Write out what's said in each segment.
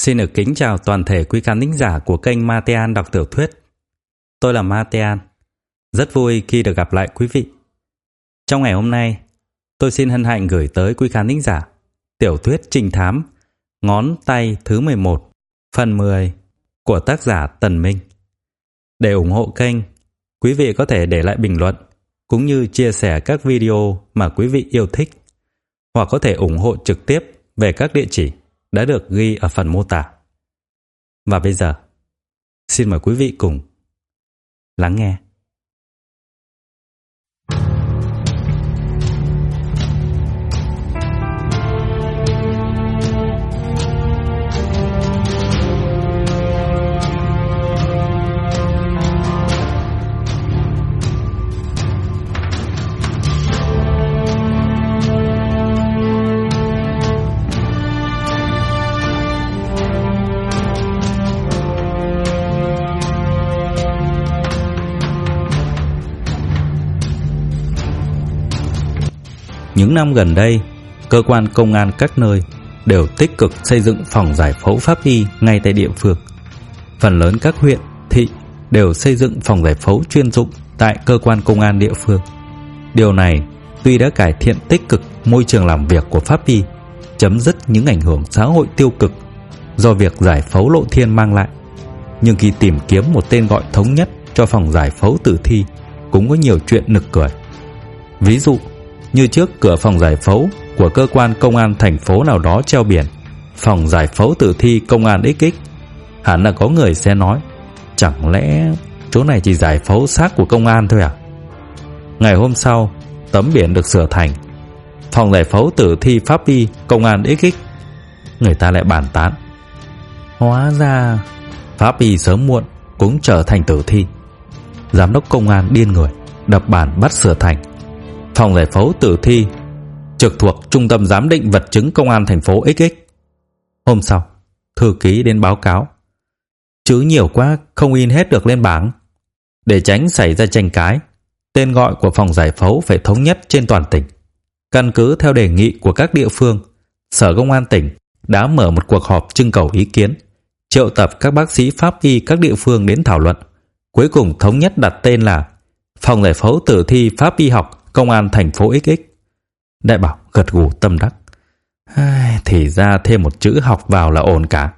Xin được kính chào toàn thể quý khán thính giả của kênh Matean đọc tiểu thuyết. Tôi là Matean, rất vui khi được gặp lại quý vị. Trong ngày hôm nay, tôi xin hân hạnh gửi tới quý khán thính giả tiểu thuyết trinh thám Ngón tay thứ 11, phần 10 của tác giả Tần Minh. Để ủng hộ kênh, quý vị có thể để lại bình luận cũng như chia sẻ các video mà quý vị yêu thích, hoặc có thể ủng hộ trực tiếp về các địa chỉ đã được ghi ở phần mô tả. Và bây giờ, xin mời quý vị cùng lắng nghe. Những năm gần đây, cơ quan công an các nơi đều tích cực xây dựng phòng giải phẫu pháp y ngay tại địa phương. Phần lớn các huyện, thị đều xây dựng phòng giải phẫu chuyên dụng tại cơ quan công an địa phương. Điều này tuy đã cải thiện tích cực môi trường làm việc của pháp y, chấm dứt những ảnh hưởng xã hội tiêu cực do việc giải phẫu lộ thiên mang lại, nhưng khi tìm kiếm một tên gọi thống nhất cho phòng giải phẫu tử thi cũng có nhiều chuyện nực cười. Ví dụ như trước cửa phòng giải phẫu của cơ quan công an thành phố nào đó treo biển phòng giải phẫu tử thi công an XX, hẳn là có người sẽ nói, chẳng lẽ chỗ này chỉ giải phẫu xác của công an thôi à? Ngày hôm sau, tấm biển được sửa thành phòng giải phẫu tử thi pháp y công an XX. Người ta lại bàn tán, hóa ra pháp y sớm muộn cũng trở thành tử thi. Giám đốc công an điên người, đập bàn bắt sửa thành phòng giải phẫu tử thi trực thuộc Trung tâm Giám định Vật chứng Công an thành phố XX. Hôm sau, thư ký đến báo cáo, chữ nhiều quá không in hết được lên bảng. Để tránh xảy ra tranh cãi, tên gọi của phòng giải phẫu phải thống nhất trên toàn tỉnh. Căn cứ theo đề nghị của các địa phương, Sở Công an tỉnh đã mở một cuộc họp trưng cầu ý kiến, triệu tập các bác sĩ pháp y các địa phương đến thảo luận. Cuối cùng thống nhất đặt tên là phòng giải phẫu tử thi pháp y học Công an thành phố XX. Đại bảo gật gù tâm đắc, thì ra thêm một chữ học vào là ổn cả.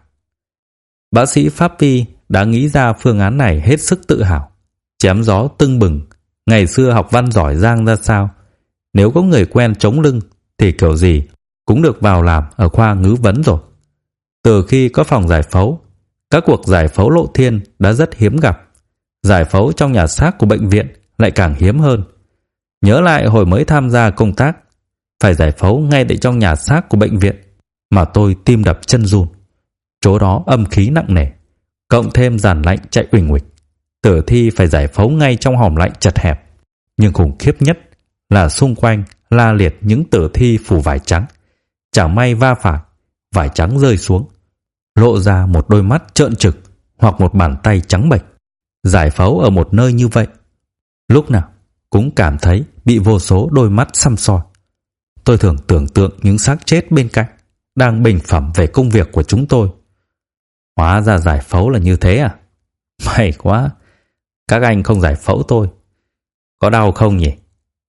Bác sĩ pháp y đã nghĩ ra phương án này hết sức tự hào, chém gió tưng bừng. Ngày xưa học văn giỏi giang ra sao, nếu có người quen chống lưng thì kiểu gì cũng được vào làm ở khoa ngữ vấn rồi. Từ khi có phòng giải phẫu, các cuộc giải phẫu lộ thiên đã rất hiếm gặp. Giải phẫu trong nhà xác của bệnh viện lại càng hiếm hơn. Nhớ lại hồi mới tham gia công tác, phải giải phẫu ngay tại trong nhà xác của bệnh viện, mà tôi tim đập chân run. Chỗ đó âm khí nặng nề, cộng thêm giàn lạnh chạy uỳnh uịch. Tử thi phải giải phẫu ngay trong hòm lạnh chật hẹp. Nhưng khủng khiếp nhất là xung quanh la liệt những tử thi phủ vải trắng. Chẳng may va phải, vải trắng rơi xuống, lộ ra một đôi mắt trợn trừng hoặc một bàn tay trắng bệch. Giải phẫu ở một nơi như vậy, lúc nào cũng cảm thấy bị vô số đôi mắt săm soi. Tôi thường tưởng tượng những xác chết bên cạnh đang bình phẩm về công việc của chúng tôi. Hóa ra giải phẫu là như thế à? May quá, các anh không giải phẫu tôi. Có đau không nhỉ?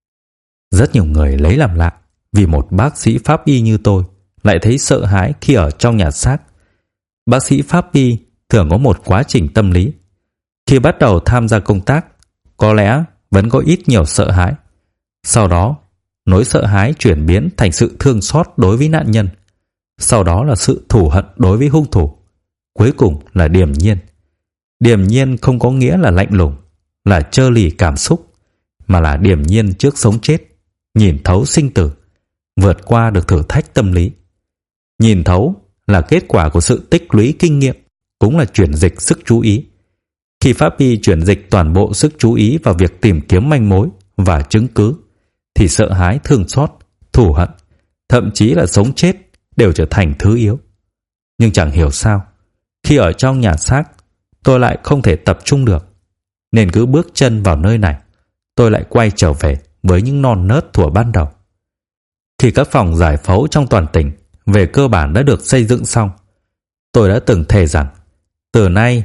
Rất nhiều người lấy làm lạ vì một bác sĩ pháp y như tôi lại thấy sợ hãi khi ở trong nhà xác. Bác sĩ pháp y thường có một quá trình tâm lý. Khi bắt đầu tham gia công tác, có lẽ vẫn có ít nhiều sợ hãi. Sau đó, nỗi sợ hãi chuyển biến thành sự thương xót đối với nạn nhân. Sau đó là sự thù hận đối với hung thủ. Cuối cùng là điềm nhiên. Điềm nhiên không có nghĩa là lạnh lùng, là trơ lì cảm xúc, mà là điềm nhiên trước sống chết, nhìn thấu sinh tử, vượt qua được thử thách tâm lý. Nhìn thấu là kết quả của sự tích lũy kinh nghiệm, cũng là chuyển dịch sức chú ý. Khi pháp y chuyển dịch toàn bộ sức chú ý vào việc tìm kiếm manh mối và chứng cứ, thì sợ hãi, thương xót, thù hận, thậm chí là sống chết đều trở thành thứ yếu. Nhưng chẳng hiểu sao, khi ở trong nhà xác, tôi lại không thể tập trung được. Nên cứ bước chân vào nơi này, tôi lại quay trở về với những non nớt thuở ban đầu. Khi các phòng giải phẫu trong toàn tỉnh về cơ bản đã được xây dựng xong, Tôi đã từng thề rằng từ nay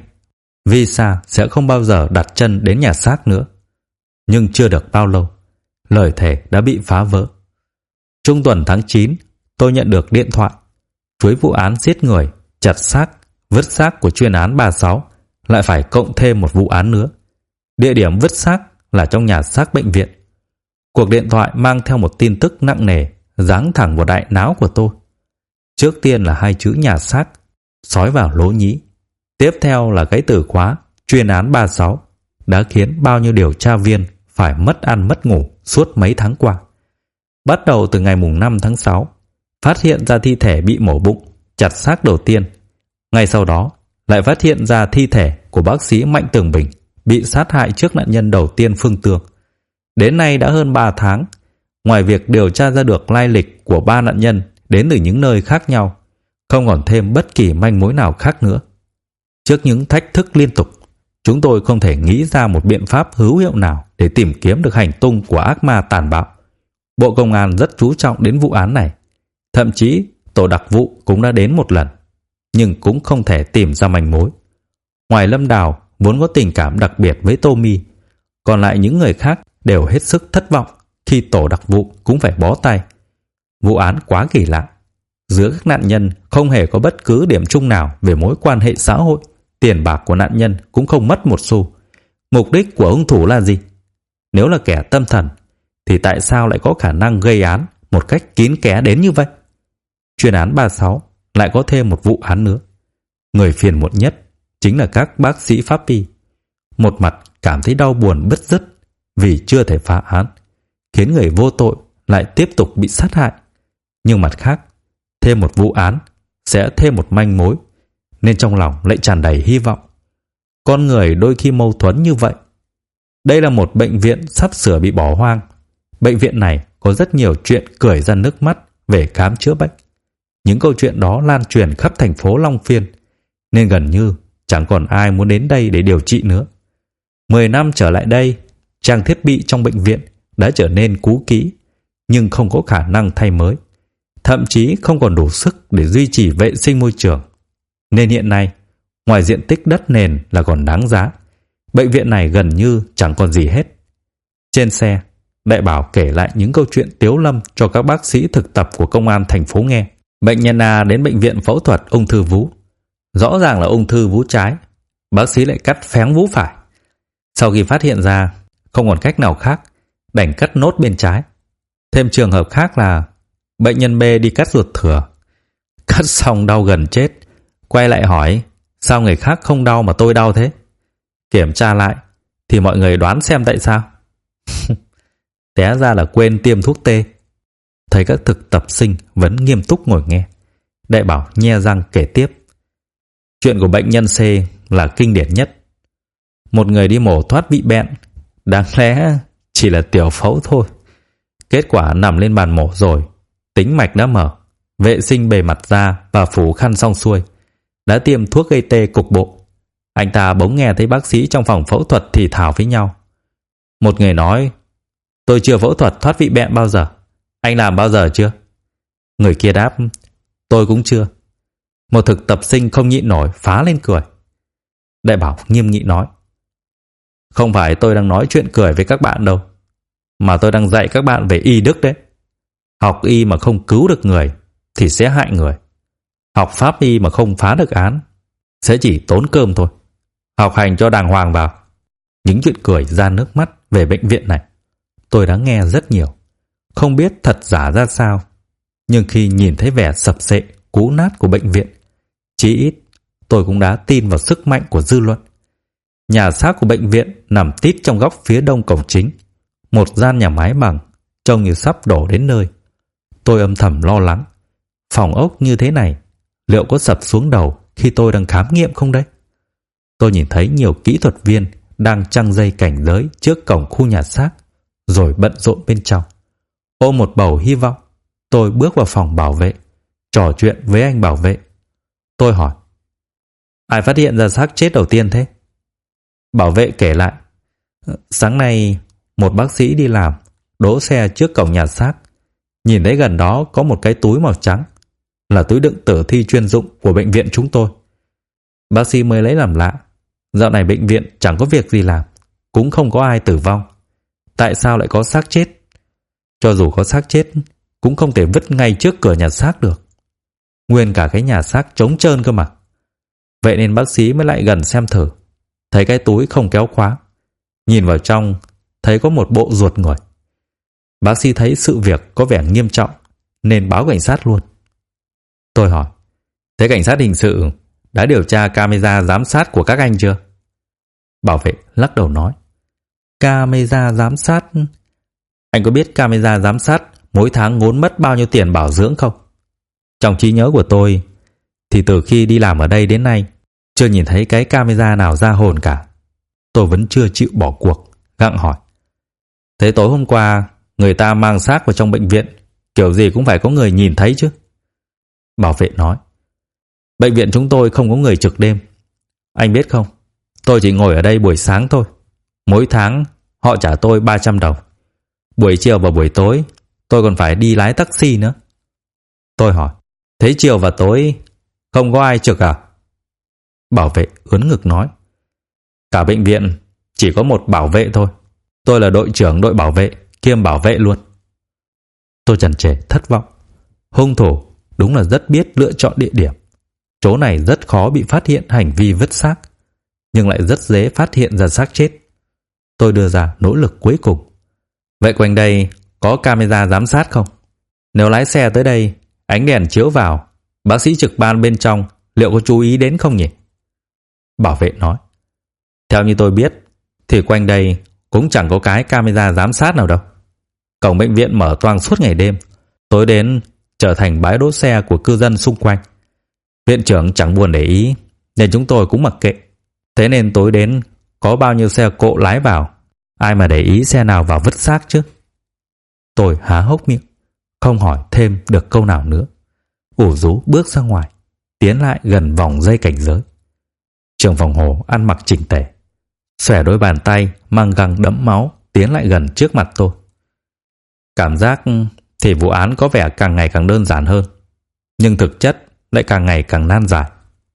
Visa sẽ không bao giờ đặt chân đến nhà xác nữa. Nhưng chưa được bao lâu, lời thề đã bị phá vỡ. Trung tuần tháng 9, tôi nhận được điện thoại. Chuỗi vụ án giết người, chặt xác, vứt xác của chuyên án 36 lại phải cộng thêm một vụ án nữa. Địa điểm vứt xác là trong nhà xác bệnh viện. Cuộc điện thoại mang theo một tin tức nặng nề giáng thẳng vào đại não của tôi. Trước tiên là hai chữ nhà xác xói vào lỗ nhĩ. Tiếp theo là cái từ khóa chuyên án 36 đã khiến bao nhiêu điều tra viên phải mất ăn mất ngủ suốt mấy tháng qua. Bắt đầu từ ngày mùng 5 tháng 6, phát hiện ra thi thể bị mổ bụng, chặt xác đầu tiên. Ngay sau đó, lại phát hiện ra thi thể của bác sĩ Mạnh Tường Bình bị sát hại trước nạn nhân đầu tiên Phương Tường. Đến nay đã hơn 3 tháng, ngoài việc điều tra ra được lai lịch của 3 nạn nhân đến từ những nơi khác nhau, không còn thêm bất kỳ manh mối nào khác nữa. Trước những thách thức liên tục, chúng tôi không thể nghĩ ra một biện pháp hữu hiệu nào để tìm kiếm được hành tung của ác ma tàn bạo. Bộ Công an rất chú trọng đến vụ án này. Thậm chí tổ đặc vụ cũng đã đến một lần, nhưng cũng không thể tìm ra manh mối. Ngoài Lâm Đào vốn có tình cảm đặc biệt với Tommy, còn lại những người khác đều hết sức thất vọng khi tổ đặc vụ cũng phải bó tay. Vụ án quá kỳ lạ. Giữa các nạn nhân không hề có bất cứ điểm chung nào về mối quan hệ xã hội. Tiền bạc của nạn nhân cũng không mất một xu. Mục đích của hung thủ là gì? Nếu là kẻ tâm thần thì tại sao lại có khả năng gây án một cách kín kẽ đến như vậy? Chuyên án 36 lại có thêm một vụ án nữa. Người phiền muộn nhất chính là các bác sĩ pháp y. Một mặt cảm thấy đau buồn bứt rứt vì chưa thể phá án, khiến người vô tội lại tiếp tục bị sát hại. Nhưng mặt khác, thêm một vụ án sẽ thêm một manh mối, nên trong lòng lại tràn đầy hy vọng. Con người đôi khi mâu thuẫn như vậy. Đây là một bệnh viện sắp sửa bị bỏ hoang. Bệnh viện này có rất nhiều chuyện cười ra nước mắt về khám chữa bệnh. Những câu chuyện đó lan truyền khắp thành phố Long Phiên, nên gần như chẳng còn ai muốn đến đây để điều trị nữa. 10 năm trở lại đây, trang thiết bị trong bệnh viện đã trở nên cũ kỹ, nhưng không có khả năng thay mới. Thậm chí không còn đủ sức để duy trì vệ sinh môi trường. Nên hiện nay, ngoài diện tích đất nền là còn đáng giá, bệnh viện này gần như chẳng còn gì hết. Trên xe, Đại Bảo kể lại những câu chuyện tiếu lâm cho các bác sĩ thực tập của công an thành phố nghe. Bệnh nhân A đến bệnh viện phẫu thuật ung thư vú. Rõ ràng là ung thư vú trái, bác sĩ lại cắt phén vú phải. Sau khi phát hiện ra, không còn cách nào khác, đành cắt nốt bên trái. Thêm trường hợp khác là bệnh nhân B đi cắt ruột thừa. Cắt xong đau gần chết, quay lại hỏi sao người khác không đau mà tôi đau thế. Kiểm tra lại thì mọi người đoán xem tại sao. Té ra là quên tiêm thuốc tê. Thấy các thực tập sinh vẫn nghiêm túc ngồi nghe, Đại Bảo nhe răng kể tiếp. Chuyện của bệnh nhân C là kinh điển nhất. Một người đi mổ thoát vị bẹn, đáng lẽ chỉ là tiểu phẫu thôi. Kết quả nằm lên bàn mổ rồi, tĩnh mạch đã mở, vệ sinh bề mặt da và phủ khăn xong xuôi, đã tiêm thuốc gây tê cục bộ. Anh ta bỗng nghe thấy bác sĩ trong phòng phẫu thuật thì thào với nhau. Một người nói, tôi chưa phẫu thuật thoát vị bẹn bao giờ. Anh làm bao giờ chưa? Người kia đáp, tôi cũng chưa. Một thực tập sinh không nhịn nổi phá lên cười. Đại Bảo nghiêm nghị nói, không phải tôi đang nói chuyện cười với các bạn đâu, mà tôi đang dạy các bạn về y đức đấy. Học y mà không cứu được người thì sẽ hại người. Học pháp y mà không phá được án sẽ chỉ tốn cơm thôi. Học hành cho đàng hoàng vào. Những chuyện cười ra nước mắt về bệnh viện này tôi đã nghe rất nhiều, không biết thật giả ra sao. Nhưng khi nhìn thấy vẻ sập xệ cũ nát của bệnh viện, chí ít tôi cũng đã tin vào sức mạnh của dư luận. Nhà xác của bệnh viện nằm tít trong góc phía đông cổng chính, một gian nhà mái bằng, trông như sắp đổ đến nơi. Tôi âm thầm lo lắng, phòng ốc như thế này liệu có sập xuống đầu khi tôi đang khám nghiệm không đấy? Tôi nhìn thấy nhiều kỹ thuật viên đang trăng dây cảnh giới trước cổng khu nhà xác, rồi bận rộn bên trong. Ôm một bầu hy vọng, tôi bước vào phòng bảo vệ, trò chuyện với anh bảo vệ. Tôi hỏi, ai phát hiện ra xác chết đầu tiên thế? Bảo vệ kể lại, sáng nay một bác sĩ đi làm, đỗ xe trước cổng nhà xác, nhìn thấy gần đó có một cái túi màu trắng, là túi đựng tử thi chuyên dụng của bệnh viện chúng tôi. Bác sĩ mới lấy làm lạ. Dạo này bệnh viện chẳng có việc gì làm, cũng không có ai tử vong. Tại sao lại có xác chết? Cho dù có xác chết, cũng không thể vứt ngay trước cửa nhà xác được. Nguyên cả cái nhà xác trống trơn cơ mà. Vậy nên bác sĩ mới lại gần xem thử. Thấy cái túi không kéo khóa. Nhìn vào trong, thấy có một bộ ruột người. Bác sĩ thấy sự việc có vẻ nghiêm trọng, nên báo cảnh sát luôn. Tôi hỏi, thế cảnh sát hình sự đã điều tra camera giám sát của các anh chưa? Bảo vệ lắc đầu nói, camera giám sát? Anh có biết camera giám sát mỗi tháng ngốn mất bao nhiêu tiền bảo dưỡng không? Trong trí nhớ của tôi thì từ khi đi làm ở đây đến nay chưa nhìn thấy cái camera nào ra hồn cả. Tôi vẫn chưa chịu bỏ cuộc, gặng hỏi, thế tối hôm qua người ta mang xác vào trong bệnh viện, kiểu gì cũng phải có người nhìn thấy chứ? Bảo vệ nói, bệnh viện chúng tôi không có người trực đêm. Anh biết không, tôi chỉ ngồi ở đây buổi sáng thôi. Mỗi tháng họ trả tôi 300 đồng. Buổi chiều và buổi tối tôi còn phải đi lái taxi nữa. Tôi hỏi, thế chiều và tối không có ai trực à? Bảo vệ ướn ngực nói, cả bệnh viện chỉ có một bảo vệ thôi. Tôi là đội trưởng đội bảo vệ kiêm bảo vệ luôn. Tôi chần chừ thất vọng. Hung thủ đúng là rất biết lựa chọn địa điểm. Chỗ này rất khó bị phát hiện hành vi vứt xác, nhưng lại rất dễ phát hiện ra xác chết. Tôi đưa ra nỗ lực cuối cùng. Vậy quanh đây có camera giám sát không? Nếu lái xe tới đây, ánh đèn chiếu vào, bác sĩ trực ban bên trong liệu có chú ý đến không nhỉ? Bảo vệ nói, theo như tôi biết thì quanh đây cũng chẳng có cái camera giám sát nào đâu. Cổng bệnh viện mở toang suốt ngày đêm, tối đến trở thành bãi đỗ xe của cư dân xung quanh. Viện trưởng chẳng buồn để ý, nên chúng tôi cũng mặc kệ. Thế nên tối đến có bao nhiêu xe cộ lái vào, ai mà để ý xe nào vào vứt xác chứ? Tôi há hốc miệng, không hỏi thêm được câu nào nữa. Ủ rú bước ra ngoài, tiến lại gần vòng dây cảnh giới. Trưởng phòng Hồ ăn mặc chỉnh tề, xòe đôi bàn tay mang găng đẫm máu tiến lại gần trước mặt tôi. Cảm giác thì vụ án có vẻ càng ngày càng đơn giản hơn, nhưng thực chất lại càng ngày càng nan giải.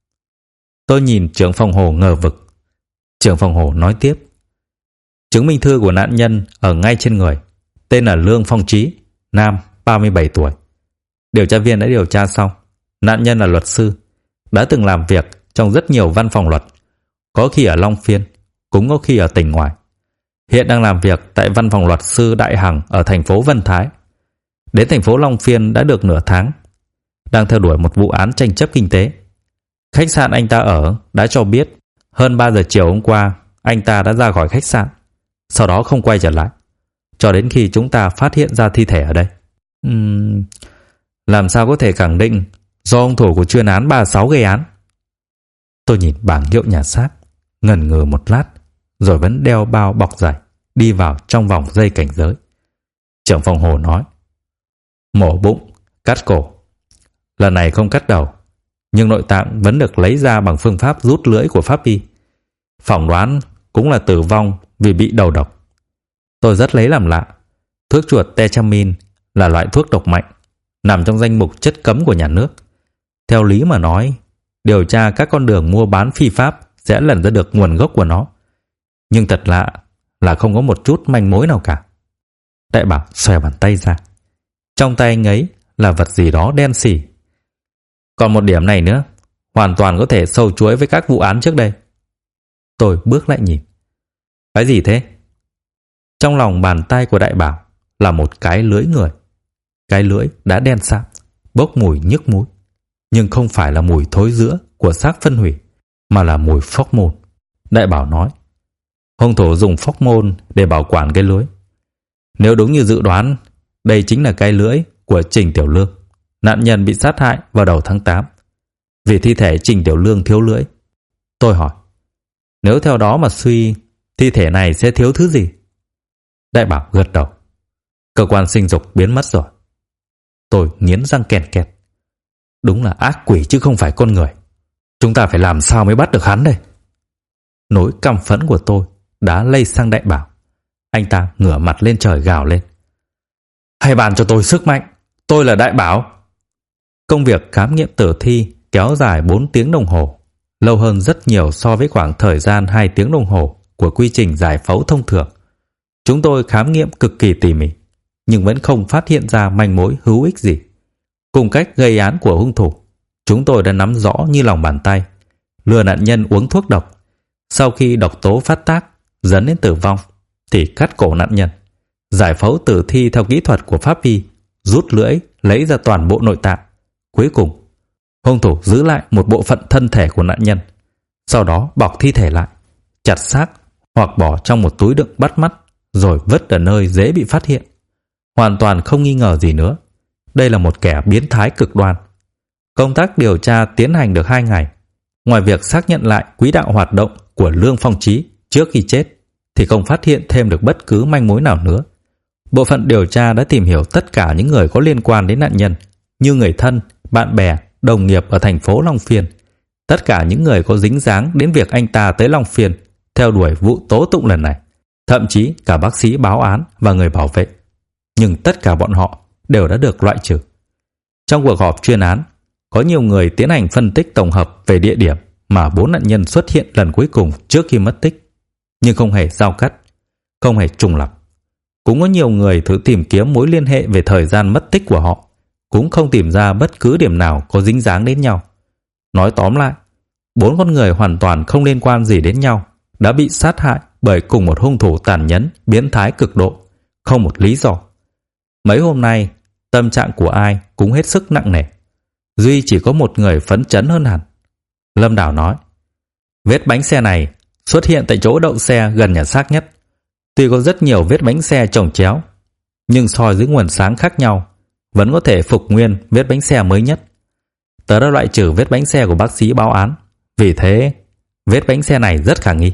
Tôi nhìn trưởng phòng Hồ ngờ vực. Trưởng phòng Hồ nói tiếp, chứng minh thư của nạn nhân ở ngay trên người, tên là Lương Phong Trí, nam, 37 tuổi. Điều tra viên đã điều tra xong. Nạn nhân là luật sư, đã từng làm việc trong rất nhiều văn phòng luật, có khi ở Long Phiên, cũng có khi ở tỉnh ngoài. Hiện đang làm việc tại văn phòng luật sư Đại Hằng ở thành phố Vân Thái. Đến thành phố Long Phiên đã được nửa tháng, đang theo đuổi một vụ án tranh chấp kinh tế. Khách sạn anh ta ở đã cho biết hơn 3 giờ chiều hôm qua anh ta đã ra khỏi khách sạn, sau đó không quay trở lại cho đến khi chúng ta phát hiện ra thi thể ở đây. Làm sao có thể khẳng định do hung thủ của chuyên án 36 gây án? Tôi nhìn bảng hiệu nhà xác, ngần ngừ một lát, rồi vẫn đeo bao bọc dày đi vào trong vòng dây cảnh giới. Trưởng phòng Hồ nói, mổ bụng, cắt cổ. Lần này không cắt đầu, nhưng nội tạng vẫn được lấy ra bằng phương pháp rút lưỡi của pháp y. Phỏng đoán cũng là tử vong vì bị đầu độc. Tôi rất lấy làm lạ. Thuốc chuột tetramin là loại thuốc độc mạnh, nằm trong danh mục chất cấm của nhà nước. Theo lý mà nói, điều tra các con đường mua bán phi pháp sẽ lần ra được nguồn gốc của nó. Nhưng thật lạ là không có một chút manh mối nào cả. Đại Bảo xòe bàn tay ra. Trong tay anh ấy là vật gì đó đen xỉ. Còn một điểm này nữa, hoàn toàn có thể sâu chuối với các vụ án trước đây. Tôi bước lại nhìn. Cái gì thế? Trong lòng bàn tay của Đại Bảo là một cái lưỡi người. Cái lưỡi đã đen sạm, bốc mùi nhức mũi, nhưng không phải là mùi thối rữa của xác phân hủy, mà là mùi phóc môn. Đại Bảo nói, hung thủ dùng phóc môn để bảo quản cái lưỡi. Nếu đúng như dự đoán, đây chính là cái lưỡi của Trình Tiểu Lương. Nạn nhân bị sát hại vào đầu tháng 8 vì thi thể Trình Tiểu Lương thiếu lưỡi. Tôi hỏi, nếu theo đó mà suy, thi thể này sẽ thiếu thứ gì? Đại Bảo gật đầu, cơ quan sinh dục biến mất rồi. Tôi nghiến răng kèn kẹt. Đúng là ác quỷ chứ không phải con người. Chúng ta phải làm sao mới bắt được hắn đây? Nỗi căm phẫn của tôi đã lây sang Đại Bảo. Anh ta ngửa mặt lên trời gào lên, hãy ban cho tôi sức mạnh, tôi là Đại Bảo. Công việc khám nghiệm tử thi kéo dài 4 tiếng đồng hồ. lâu hơn rất nhiều so với khoảng thời gian 2 tiếng đồng hồ của quy trình giải phẫu thông thường. Chúng tôi khám nghiệm cực kỳ tỉ mỉ, nhưng vẫn không phát hiện ra manh mối hữu ích gì. Cùng cách gây án của hung thủ, chúng tôi đã nắm rõ như lòng bàn tay. Lừa nạn nhân uống thuốc độc, sau khi độc tố phát tác dẫn đến tử vong thì cắt cổ nạn nhân, giải phẫu tử thi theo kỹ thuật của pháp y, rút lưỡi lấy ra toàn bộ nội tạng. Cuối cùng, hung thủ giữ lại một bộ phận thân thể của nạn nhân, sau đó bọc thi thể lại, chặt xác hoặc bỏ trong một túi đựng bắt mắt rồi vứt ở nơi dễ bị phát hiện. Hoàn toàn không nghi ngờ gì nữa, đây là một kẻ biến thái cực đoan. Công tác điều tra tiến hành được 2 ngày. Ngoài việc xác nhận lại quỹ đạo hoạt động của Lương Phong Chí trước khi chết thì không phát hiện thêm được bất cứ manh mối nào nữa. Bộ phận điều tra đã tìm hiểu tất cả những người có liên quan đến nạn nhân, như người thân, bạn bè, đồng nghiệp ở thành phố Long Phiên, tất cả những người có dính dáng đến việc anh ta tới Long Phiên theo đuổi vụ tố tụng lần này, thậm chí cả bác sĩ báo án và người bảo vệ. Nhưng tất cả bọn họ đều đã được loại trừ. Trong cuộc họp chuyên án, có nhiều người tiến hành phân tích tổng hợp về địa điểm mà 4 nạn nhân xuất hiện lần cuối cùng trước khi mất tích, nhưng không hề giao cắt, không hề trùng lặp. Cũng có nhiều người thử tìm kiếm mối liên hệ về thời gian mất tích của họ, cũng không tìm ra bất cứ điểm nào có dính dáng đến nhau. Nói tóm lại, 4 con người hoàn toàn không liên quan gì đến nhau đã bị sát hại bởi cùng một hung thủ tàn nhẫn, biến thái cực độ, không một lý do. Mấy hôm nay, tâm trạng của ai cũng hết sức nặng nề. Duy chỉ có một người phấn chấn hơn hẳn. Lâm Đào nói, vết bánh xe này xuất hiện tại chỗ đậu xe gần nhà xác nhất. Tuy có rất nhiều vết bánh xe chồng chéo, nhưng soi dưới nguồn sáng khác nhau vẫn có thể phục nguyên vết bánh xe mới nhất. Tớ đã loại trừ vết bánh xe của bác sĩ báo án, vì thế vết bánh xe này rất khả nghi.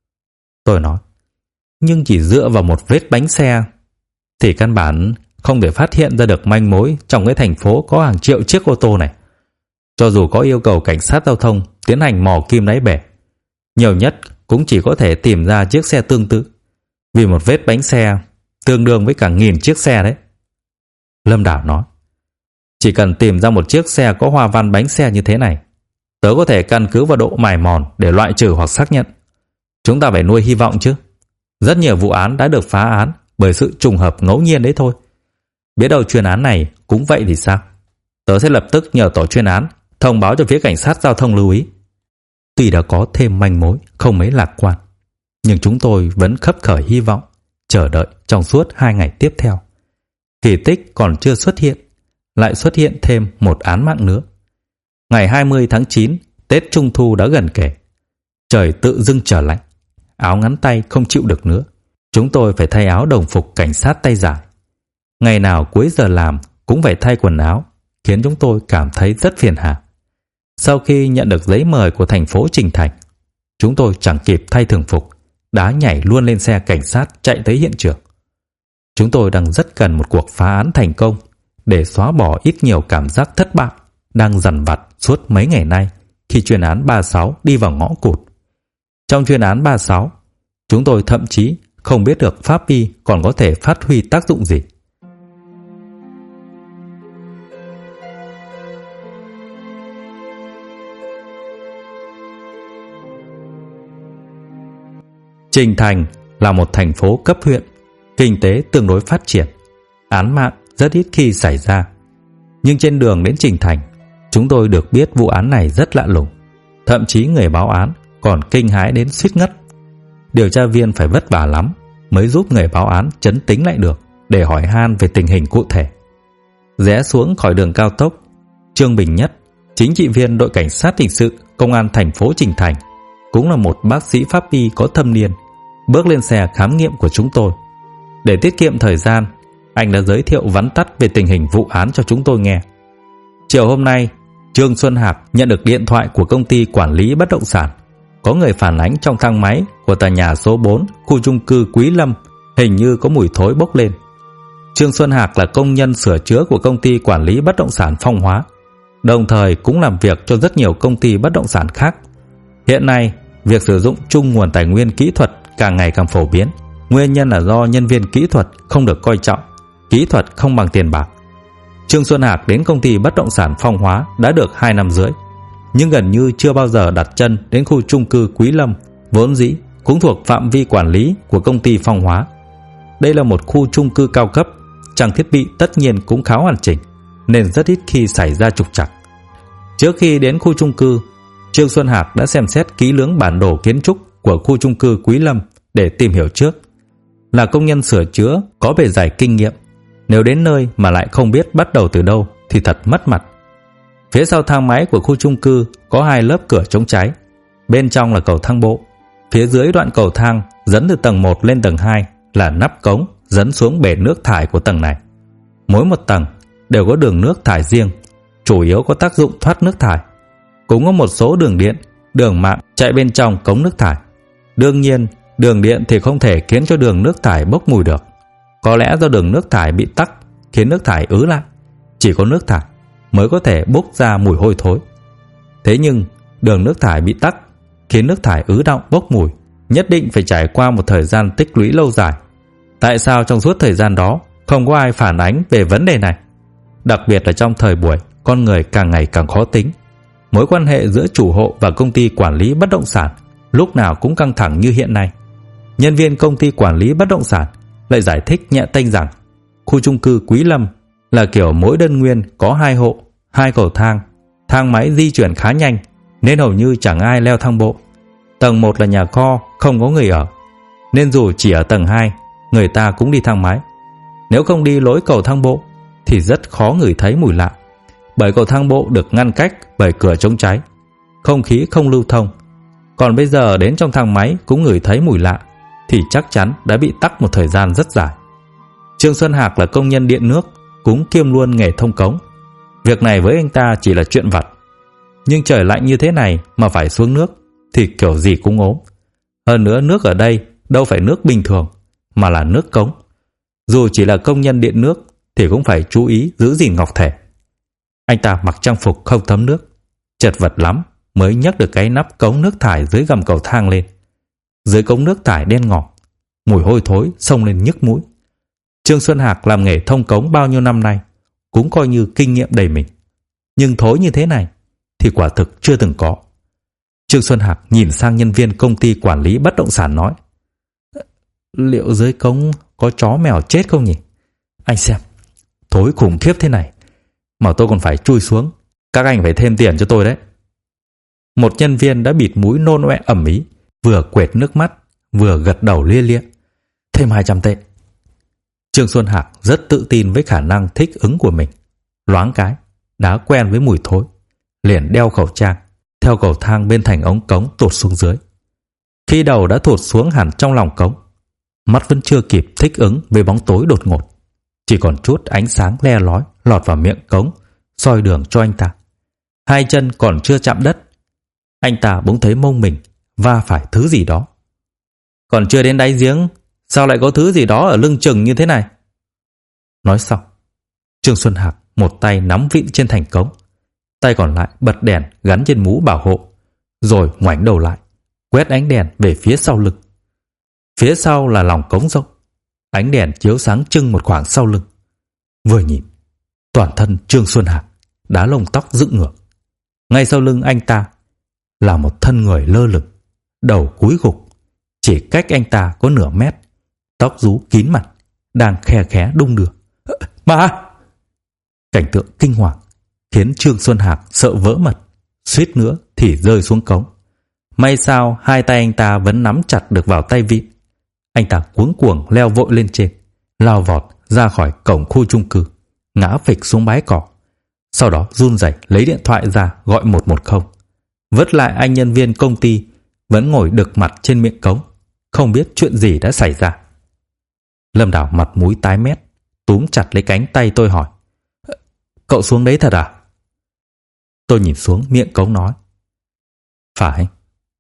Tôi nói, nhưng chỉ dựa vào một vết bánh xe thì căn bản không thể phát hiện ra được manh mối trong cái thành phố có hàng triệu chiếc ô tô này. Cho dù có yêu cầu cảnh sát giao thông tiến hành mò kim đáy bể, nhiều nhất cũng chỉ có thể tìm ra chiếc xe tương tự, vì một vết bánh xe tương đương với cả 1000 chiếc xe đấy. Lâm Đảo nói, chỉ cần tìm ra một chiếc xe có hoa văn bánh xe như thế này, tớ có thể căn cứ vào độ mài mòn để loại trừ hoặc xác nhận. Chúng ta phải nuôi hy vọng chứ. Rất nhiều vụ án đã được phá án bởi sự trùng hợp ngẫu nhiên đấy thôi. Biết đâu chuyên án này cũng vậy thì sao? Tớ sẽ lập tức nhờ tổ chuyên án thông báo cho phía cảnh sát giao thông lưu ý. Tuy đã có thêm manh mối không mấy lạc quan, nhưng chúng tôi vẫn khấp khởi hy vọng, chờ đợi trong suốt 2 ngày tiếp theo. Kỳ tích còn chưa xuất hiện, lại xuất hiện thêm một án mạng nữa. Ngày 20 tháng 9, Tết Trung Thu đã gần kề. Trời tự dưng trở lạnh, áo ngắn tay không chịu được nữa. Chúng tôi phải thay áo đồng phục cảnh sát tay dài. Ngày nào cuối giờ làm cũng phải thay quần áo, khiến chúng tôi cảm thấy rất phiền hà. Sau khi nhận được giấy mời của thành phố Trình Thành, chúng tôi chẳng kịp thay thường phục, đã nhảy luôn lên xe cảnh sát chạy tới hiện trường. Chúng tôi đang rất cần một cuộc phá án thành công để xóa bỏ ít nhiều cảm giác thất bại đang dằn vặt suốt mấy ngày nay khi chuyên án 36 đi vào ngõ cụt. Trong chuyên án 36, chúng tôi thậm chí không biết được pháp y còn có thể phát huy tác dụng gì. Trình Thành là một thành phố cấp huyện, kinh tế tương đối phát triển, án mạng rất ít khi xảy ra. Nhưng trên đường đến Trình Thành, chúng tôi được biết vụ án này rất lạ lùng, thậm chí người báo án còn kinh hãi đến suýt ngất. Điều tra viên phải vất vả lắm mới giúp người báo án trấn tĩnh lại được để hỏi han về tình hình cụ thể. Rẽ xuống khỏi đường cao tốc, Trương Bình Nhất, chính trị viên đội cảnh sát hình sự công an thành phố Trình Thành, cũng là một bác sĩ pháp y có thâm niên, bước lên xe khám nghiệm của chúng tôi. Để tiết kiệm thời gian, anh đã giới thiệu vắn tắt về tình hình vụ án cho chúng tôi nghe. Chiều hôm nay, Trương Xuân Hạc nhận được điện thoại của công ty quản lý bất động sản. Có người phản ánh trong thang máy của tòa nhà số 4 khu chung cư Quý Lâm hình như có mùi thối bốc lên. Trương Xuân Hạc là công nhân sửa chữa của công ty quản lý bất động sản Phong Hóa, đồng thời cũng làm việc cho rất nhiều công ty bất động sản khác. Hiện nay, việc sử dụng chung nguồn tài nguyên kỹ thuật càng ngày càng phổ biến. Nguyên nhân là do nhân viên kỹ thuật không được coi trọng, kỹ thuật không bằng tiền bạc. Trương Xuân Hạc đến công ty bất động sản Phong Hóa đã được 2 năm rưỡi. nhưng gần như chưa bao giờ đặt chân đến khu chung cư Quý Lâm, vốn dĩ cũng thuộc phạm vi quản lý của công ty Phong Hóa. Đây là một khu chung cư cao cấp, trang thiết bị tất nhiên cũng khá hoàn chỉnh, nên rất ít khi xảy ra trục trặc. Trước khi đến khu chung cư, Trương Xuân Hạc đã xem xét kỹ lưỡng bản đồ kiến trúc của khu chung cư Quý Lâm để tìm hiểu trước. Là công nhân sửa chữa có bề dày kinh nghiệm, nếu đến nơi mà lại không biết bắt đầu từ đâu thì thật mất mặt. Phía sau thang máy của khu chung cư có 2 lớp cửa chống cháy, bên trong là cầu thang bộ. Phía dưới đoạn cầu thang dẫn từ tầng 1 lên tầng 2 là nắp cống dẫn xuống bể nước thải của tầng này. Mỗi một tầng đều có đường nước thải riêng, chủ yếu có tác dụng thoát nước thải. Cũng có một số đường điện, đường mạng chạy bên trong cống nước thải. Đương nhiên, đường điện thì không thể khiến cho đường nước thải bốc mùi được. Có lẽ do đường nước thải bị tắc khiến nước thải ứ lại, chỉ có nước thải mới có thể bốc ra mùi hôi thối. Thế nhưng đường nước thải bị tắc khiến nước thải ứ đọng bốc mùi, nhất định phải trải qua một thời gian tích lũy lâu dài. Tại sao trong suốt thời gian đó không có ai phản ánh về vấn đề này? Đặc biệt là trong thời buổi con người càng ngày càng khó tính, mối quan hệ giữa chủ hộ và công ty quản lý bất động sản lúc nào cũng căng thẳng như hiện nay. Nhân viên công ty quản lý bất động sản lại giải thích nhẹ tênh rằng khu chung cư Quý Lâm là kiểu mỗi đơn nguyên có 2 hộ, 2 cầu thang, thang máy di chuyển khá nhanh nên hầu như chẳng ai leo thang bộ. Tầng 1 là nhà kho không có người ở, nên dù chỉ ở tầng 2, người ta cũng đi thang máy. Nếu không đi lối cầu thang bộ thì rất khó ngửi thấy mùi lạ, bởi cầu thang bộ được ngăn cách bởi cửa chống cháy, không khí không lưu thông. Còn bây giờ đến trong thang máy cũng ngửi thấy mùi lạ thì chắc chắn đã bị tắc một thời gian rất dài. Trương Xuân Hạc là công nhân điện nước, cũng kiêm luôn nghề thông cống. Việc này với anh ta chỉ là chuyện vặt. Nhưng trời lạnh như thế này mà phải xuống nước thì kiểu gì cũng ốm. Hơn nữa nước ở đây đâu phải nước bình thường mà là nước cống. Dù chỉ là công nhân điện nước thì cũng phải chú ý giữ gìn ngọc thể. Anh ta mặc trang phục không thấm nước, chật vật lắm mới nhấc được cái nắp cống nước thải dưới gầm cầu thang lên. Dưới cống nước thải đen ngòm, mùi hôi thối xông lên nhức mũi. Trương Xuân Hạc làm nghề thông cống bao nhiêu năm nay cũng coi như kinh nghiệm đầy mình, nhưng thối như thế này thì quả thực chưa từng có. Trương Xuân Hạc nhìn sang nhân viên công ty quản lý bất động sản nói: liệu dưới cống có chó mèo chết không nhỉ? Anh xem, thối khủng khiếp thế này mà tôi còn phải chui xuống, các anh phải thêm tiền cho tôi đấy. Một nhân viên đã bịt mũi nôn ọe ầm ĩ, vừa quệt nước mắt vừa gật đầu lia lịa: thêm 200 tệ. Trương Xuân Hạc rất tự tin với khả năng thích ứng của mình, loáng cái đã quen với mùi thối, liền đeo khẩu trang, theo cầu thang bên thành ống cống tụt xuống dưới. Khi đầu đã thụt xuống hẳn trong lòng cống, mắt vẫn chưa kịp thích ứng với bóng tối đột ngột, chỉ còn chút ánh sáng le lói lọt vào miệng cống, soi đường cho anh ta. 2 chân còn chưa chạm đất, anh ta bỗng thấy mông mình va phải thứ gì đó. Còn chưa đến đáy giếng, sao lại có thứ gì đó ở lưng chừng như thế này? Nói xong, Trương Xuân Hạc một tay nắm vịn trên thành cống, tay còn lại bật đèn gắn trên mũ bảo hộ, rồi ngoảnh đầu lại, quét ánh đèn về phía sau lưng. Phía sau là lòng cống rộng, ánh đèn chiếu sáng trưng một khoảng sau lưng. Vừa nhìn, toàn thân Trương Xuân Hạc đá lông tóc dựng ngược. Ngay sau lưng anh ta là một thân người lơ lửng, đầu cúi gục, chỉ cách anh ta có nửa mét, tóc rú kín mặt, đang khe khẽ đung đưa. Mà! Cảnh tượng kinh hoàng khiến Trương Xuân Hạc sợ vỡ mật, suýt nữa thì rơi xuống cống. May sao 2 tay anh ta vẫn nắm chặt được vào tay vịn. Anh ta cuống cuồng leo vội lên trên, lao vọt ra khỏi cổng khu chung cư, ngã phịch xuống bãi cỏ. Sau đó run rẩy lấy điện thoại ra gọi 110. Vất lại anh nhân viên công ty vẫn ngồi đực mặt trên miệng cống, không biết chuyện gì đã xảy ra. Lâm Đào mặt mũi tái mét, túm chặt lấy cánh tay tôi hỏi: cậu xuống đấy thật à? Tôi nhìn xuống miệng cống nói: phải.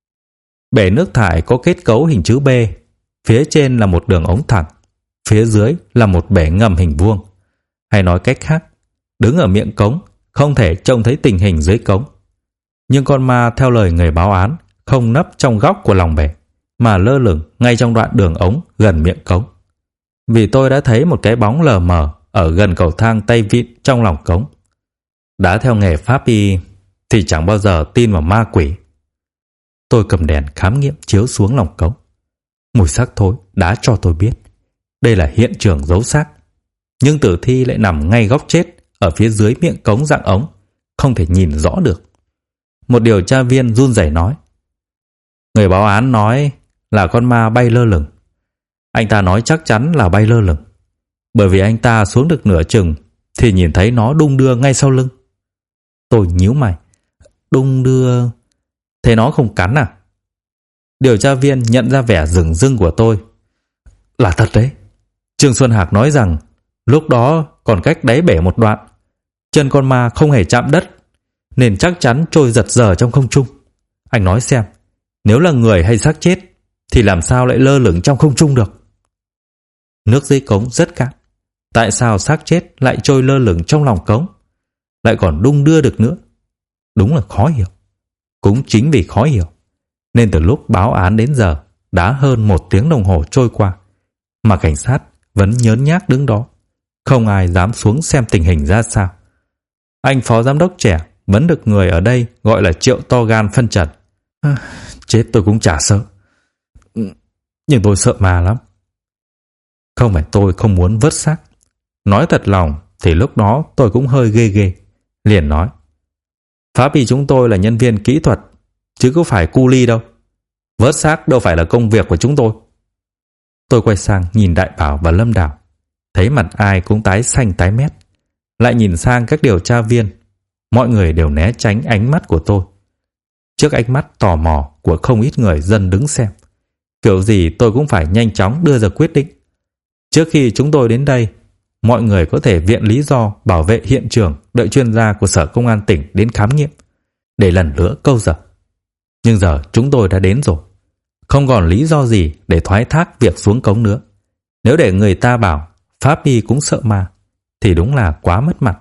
Bể nước thải có kết cấu hình chữ B, phía trên là một đường ống thẳng, phía dưới là một bể ngầm hình vuông. Hay nói cách khác, đứng ở miệng cống không thể trông thấy tình hình dưới cống. Nhưng con ma theo lời người báo án không nấp trong góc của lòng bể, mà lơ lửng ngay trong đoạn đường ống gần miệng cống. Vì tôi đã thấy một cái bóng lờ mờ ở gần cầu thang tay vịn trong lòng cống. Đã theo nghề pháp y thì chẳng bao giờ tin vào ma quỷ. Tôi cầm đèn khám nghiệm chiếu xuống lòng cống. Mùi xác thối đã cho tôi biết đây là hiện trường giấu xác, nhưng tử thi lại nằm ngay góc chết ở phía dưới miệng cống dạng ống, không thể nhìn rõ được. Một điều tra viên run rẩy nói: người báo án nói là con ma bay lơ lửng. Anh ta nói chắc chắn là bay lơ lửng, bởi vì anh ta xuống được nửa chừng thì nhìn thấy nó đung đưa ngay sau lưng. Tôi nhíu mày. Đung đưa? Thế nó không cắn à? Điều tra viên nhận ra vẻ dửng dưng của tôi. Là thật đấy. Trương Xuân Hạc nói rằng lúc đó còn cách đáy bể một đoạn, chân con ma không hề chạm đất, nên chắc chắn trôi giật giở trong không trung. Anh nói xem, nếu là người hay xác chết thì làm sao lại lơ lửng trong không trung được? Nước dưới cống rất cạn, tại sao xác chết lại trôi lơ lửng trong lòng cống, lại còn đung đưa được nữa? Đúng là khó hiểu. Cũng chính vì khó hiểu nên từ lúc báo án đến giờ đã hơn 1 tiếng đồng hồ trôi qua mà cảnh sát vẫn nhớn nhác đứng đó, không ai dám xuống xem tình hình ra sao. Anh phó giám đốc trẻ vẫn được người ở đây gọi là Triệu to gan phân trần. Chết tôi cũng chả sợ, nhưng tôi sợ ma lắm. Không phải tôi không muốn vớt xác, nói thật lòng thì lúc đó tôi cũng hơi ghê ghê. Liền nói: pháp y chúng tôi là nhân viên kỹ thuật, chứ có phải cu li đâu. Vớt xác đâu phải là công việc của chúng tôi. Tôi quay sang nhìn Đại Bảo và Lâm Đào, thấy mặt ai cũng tái xanh tái mét. Lại nhìn sang các điều tra viên, mọi người đều né tránh ánh mắt của tôi. Trước ánh mắt tò mò của không ít người dân đứng xem, kiểu gì tôi cũng phải nhanh chóng đưa ra quyết định. Trước khi chúng tôi đến đây, mọi người có thể viện lý do bảo vệ hiện trường, đợi chuyên gia của Sở Công an tỉnh đến khám nghiệm để lần nữa câu giờ. Nhưng giờ chúng tôi đã đến rồi, không còn lý do gì để thoái thác việc xuống cống nữa. Nếu để người ta bảo pháp y cũng sợ ma thì đúng là quá mất mặt.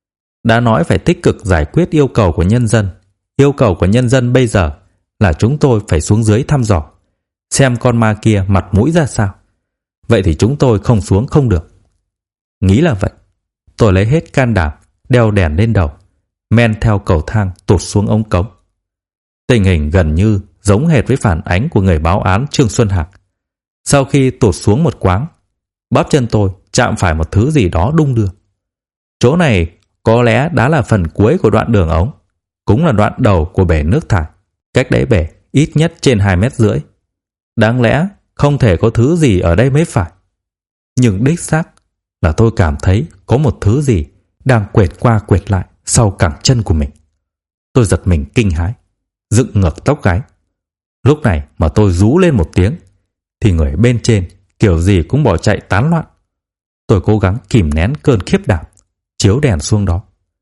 Đã nói phải tích cực giải quyết yêu cầu của nhân dân. Yêu cầu của nhân dân bây giờ là chúng tôi phải xuống dưới thăm dò, xem con ma kia mặt mũi ra sao. Vậy thì chúng tôi không xuống không được. Nghĩ là vậy, tôi lấy hết can đảm, đeo đèn lên đầu, men theo cầu thang tụt xuống ống cống. Tình hình gần như giống hệt với phản ánh của người báo án Trương Xuân Hạc. Sau khi tụt xuống một quãng, bắp chân tôi chạm phải một thứ gì đó đung đưa. Chỗ này có lẽ đã là phần cuối của đoạn đường ống, cũng là đoạn đầu của bể nước thải. Cách đáy bể ít nhất trên 2,5 mét. Đáng lẽ không thể có thứ gì ở đây mới phải. Nhưng đích xác là tôi cảm thấy có một thứ gì đang quệt qua quệt lại sau cẳng chân của mình. Tôi giật mình kinh hãi, dựng ngược tóc gáy. Lúc này mà tôi rú lên một tiếng thì người bên trên kiểu gì cũng bỏ chạy tán loạn. Tôi cố gắng kìm nén cơn khiếp đảm, chiếu đèn xuống đó.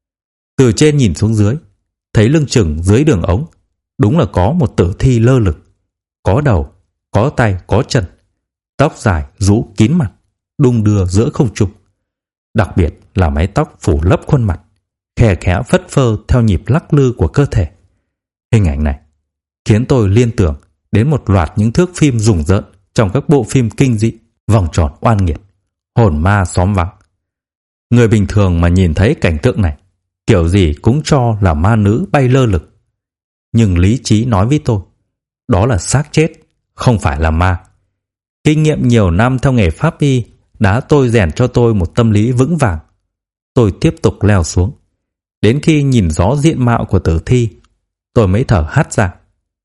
Từ trên nhìn xuống dưới, thấy lưng chừng dưới đường ống đúng là có một tử thi lơ lửng, có đầu, có tay, có chân, tóc dài rũ kín mặt, đung đưa giữa không trung. Đặc biệt là mái tóc phủ lấp khuôn mặt, khe khẽ phất phơ theo nhịp lắc lư của cơ thể. Hình ảnh này khiến tôi liên tưởng đến một loạt những thước phim rùng rợn trong các bộ phim kinh dị, Vòng Tròn Oan Nghiệt, Hồn Ma Xóm Vắng. Người bình thường mà nhìn thấy cảnh tượng này kiểu gì cũng cho là ma nữ bay lơ lửng. Nhưng lý trí nói với tôi, đó là xác chết, không phải là ma. Kinh nghiệm nhiều năm theo nghề pháp y đã tôi rèn cho tôi một tâm lý vững vàng. Tôi tiếp tục leo xuống. Đến khi nhìn rõ diện mạo của tử thi, tôi mới thở hắt ra.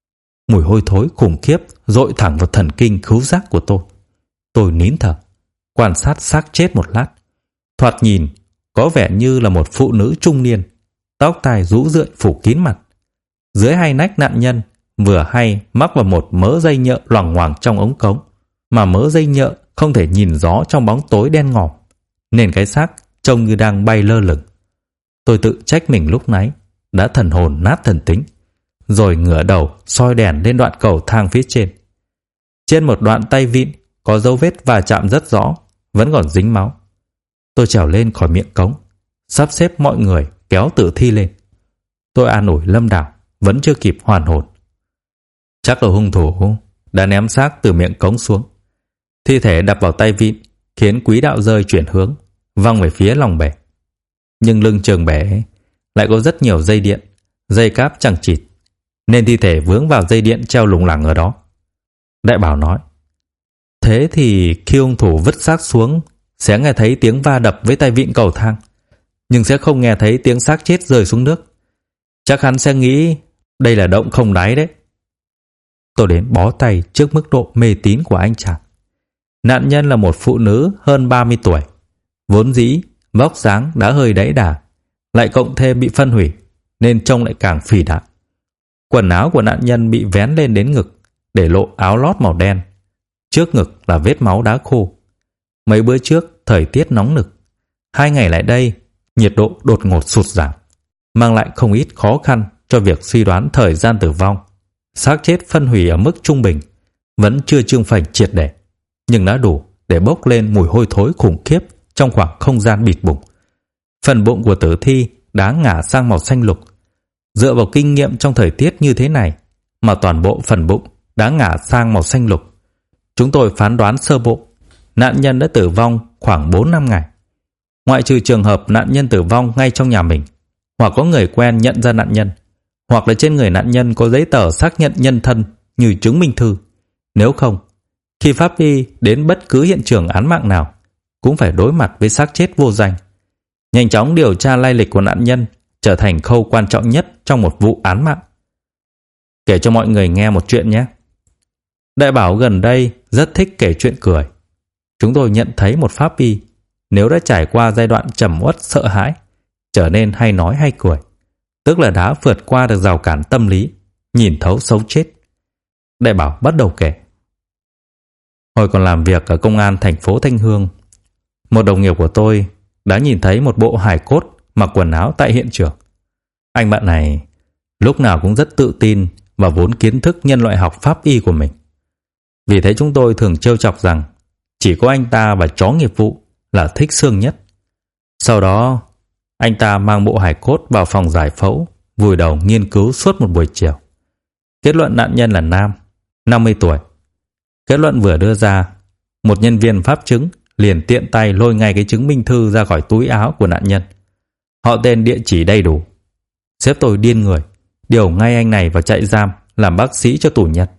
Mùi hôi thối khủng khiếp dội thẳng vào thần kinh khứu giác của tôi. Tôi nín thở, quan sát xác chết một lát. Thoạt nhìn có vẻ như là một phụ nữ trung niên, tóc tai rũ rượi phủ kín mặt. Dưới hai nách nạn nhân vừa hay mắc vào một mớ dây nhợ loằng ngoằng trong ống cống, mà mớ dây nhợ không thể nhìn rõ trong bóng tối đen ngòm, nên cái xác trông như đang bay lơ lửng. Tôi tự trách mình lúc nãy đã thần hồn nát thần tính, rồi ngửa đầu soi đèn lên đoạn cầu thang phía trên. Trên một đoạn tay vịn có dấu vết va chạm rất rõ, vẫn còn dính máu. Tôi trèo lên khỏi miệng cống, sắp xếp mọi người kéo tử thi lên. Tôi an ủi Lâm Đào vẫn chưa kịp hoàn hồn. Chắc là hung thủ đã ném xác từ miệng cống xuống. Thi thể đập vào tay vịn khiến quỹ đạo rơi chuyển hướng, văng về phía lòng bể. Nhưng lưng chừng bể lại có rất nhiều dây điện, dây cáp chẳng chịt, nên thi thể vướng vào dây điện treo lủng lẳng ở đó. Đại bảo nói, thế thì khi hung thủ vứt xác xuống sẽ nghe thấy tiếng va đập với tay vịn cầu thang, nhưng sẽ không nghe thấy tiếng xác chết rơi xuống nước. Chắc hắn sẽ nghĩ đây là động không đáy đấy. Tôi đến bó tay trước mức độ mê tín của anh chàng. Nạn nhân là một phụ nữ hơn 30 tuổi, vốn dĩ vóc dáng đã hơi đẫy đà, lại cộng thêm bị phân hủy nên trông lại càng phì đại. Quần áo của nạn nhân bị vén lên đến ngực, để lộ áo lót màu đen. Trước ngực là vết máu đã khô. Mấy bữa trước thời tiết nóng nực, 2 ngày lại đây nhiệt độ đột ngột sụt giảm, mang lại không ít khó khăn cho việc suy đoán thời gian tử vong. Xác chết phân hủy ở mức trung bình, vẫn chưa chưng phành triệt để, nhưng đã đủ để bốc lên mùi hôi thối khủng khiếp trong khoảng không gian bịt bùng. Phần bụng của tử thi đã ngả sang màu xanh lục. Dựa vào kinh nghiệm trong thời tiết như thế này mà toàn bộ phần bụng đã ngả sang màu xanh lục, chúng tôi phán đoán sơ bộ nạn nhân đã tử vong khoảng 4-5 ngày. Ngoại trừ trường hợp nạn nhân tử vong ngay trong nhà mình, hoặc có người quen nhận ra nạn nhân, hoặc là trên người nạn nhân có giấy tờ xác nhận nhân thân như chứng minh thư. Nếu không, khi pháp y đến bất cứ hiện trường án mạng nào cũng phải đối mặt với xác chết vô danh. Nhanh chóng điều tra lai lịch của nạn nhân trở thành khâu quan trọng nhất trong một vụ án mạng. Kể cho mọi người nghe một chuyện nhé. Đại bảo gần đây rất thích kể chuyện cười. Chúng tôi nhận thấy một pháp y nếu đã trải qua giai đoạn trầm uất sợ hãi, trở nên hay nói hay cười, tức là đã vượt qua được rào cản tâm lý, nhìn thấu sống chết. Đại bảo bắt đầu kể. Hồi còn làm việc ở công an thành phố Thanh Hương, một đồng nghiệp của tôi đã nhìn thấy một bộ hài cốt mặc quần áo tại hiện trường. Anh bạn này lúc nào cũng rất tự tin vào vốn kiến thức nhân loại học pháp y của mình. Vì thế chúng tôi thường trêu chọc rằng chỉ có anh ta và chó nghiệp vụ là thích xương nhất. Sau đó, anh ta mang bộ hài cốt vào phòng giải phẫu, vùi đầu nghiên cứu suốt một buổi chiều. Kết luận nạn nhân là nam, 50 tuổi. Kết luận vừa đưa ra, một nhân viên pháp chứng liền tiện tay lôi ngay cái chứng minh thư ra khỏi túi áo của nạn nhân. Họ tên, địa chỉ đầy đủ. Sếp tôi điên người, điều ngay anh này vào trại giam làm bác sĩ cho tù nhân.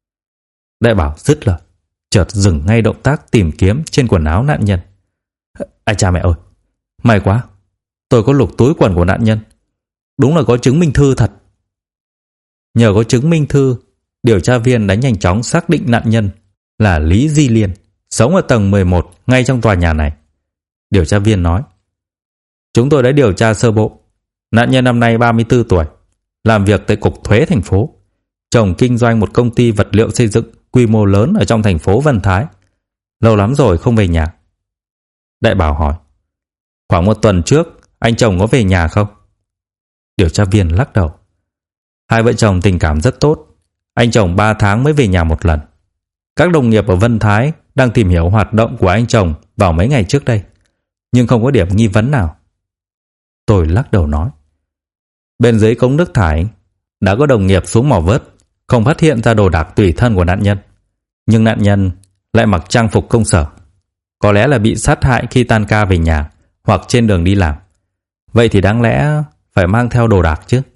Đại bảo dứt lời, chợt dừng ngay động tác tìm kiếm trên quần áo nạn nhân. Ai cha mẹ ơi, may quá, tôi có lục túi quần của nạn nhân, đúng là có chứng minh thư thật. Nhờ có chứng minh thư, điều tra viên đã nhanh chóng xác định nạn nhân là Lý Di Liên, sống ở tầng 11 ngay trong tòa nhà này. Điều tra viên nói, chúng tôi đã điều tra sơ bộ. Nạn nhân năm nay 34 tuổi, làm việc tại cục thuế thành phố. Chồng kinh doanh một công ty vật liệu xây dựng quy mô lớn ở trong thành phố Vân Thái. Lâu lắm rồi không về nhà. Đại bảo hỏi, khoảng 1 tuần trước anh chồng có về nhà không? Điều tra viên lắc đầu. Hai vợ chồng tình cảm rất tốt. Anh chồng 3 tháng mới về nhà một lần. Các đồng nghiệp ở Vân Thái đang tìm hiểu hoạt động của anh chồng vào mấy ngày trước đây, nhưng không có điểm nghi vấn nào. Tôi lắc đầu nói, bên dưới cống nước thải đã có đồng nghiệp xuống mò vớt, không phát hiện ra đồ đạc tùy thân của nạn nhân. Nhưng nạn nhân lại mặc trang phục công sở, có lẽ là bị sát hại khi tan ca về nhà hoặc trên đường đi làm. Vậy thì đáng lẽ phải mang theo đồ đạc chứ.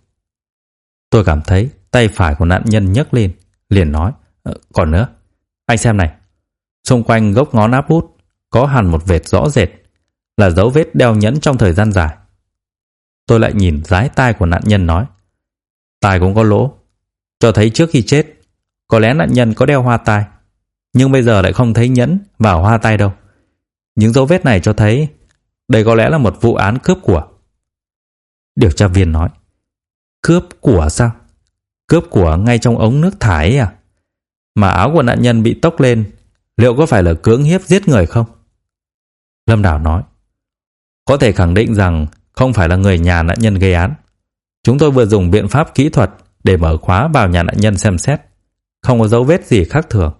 Tôi cảm thấy tay phải của nạn nhân nhấc lên, liền nói, còn nữa, anh xem này. Xung quanh gốc ngón áp út có hằn một vệt rõ rệt, là dấu vết đeo nhẫn trong thời gian dài. Tôi lại nhìn dái tai của nạn nhân nói, tai cũng có lỗ, cho thấy trước khi chết có lẽ nạn nhân có đeo hoa tai, nhưng bây giờ lại không thấy nhẫn và hoa tai đâu. Những dấu vết này cho thấy đây có lẽ là một vụ án cướp của. Điều tra viên nói, cướp của sao? Cướp của ngay trong ống nước thải à? Mà áo của nạn nhân bị tốc lên, liệu có phải là cưỡng hiếp giết người không? Lâm Đào nói, có thể khẳng định rằng không phải là người nhà nạn nhân gây án. Chúng tôi vừa dùng biện pháp kỹ thuật để mở khóa vào nhà nạn nhân xem xét, không có dấu vết gì khác thường.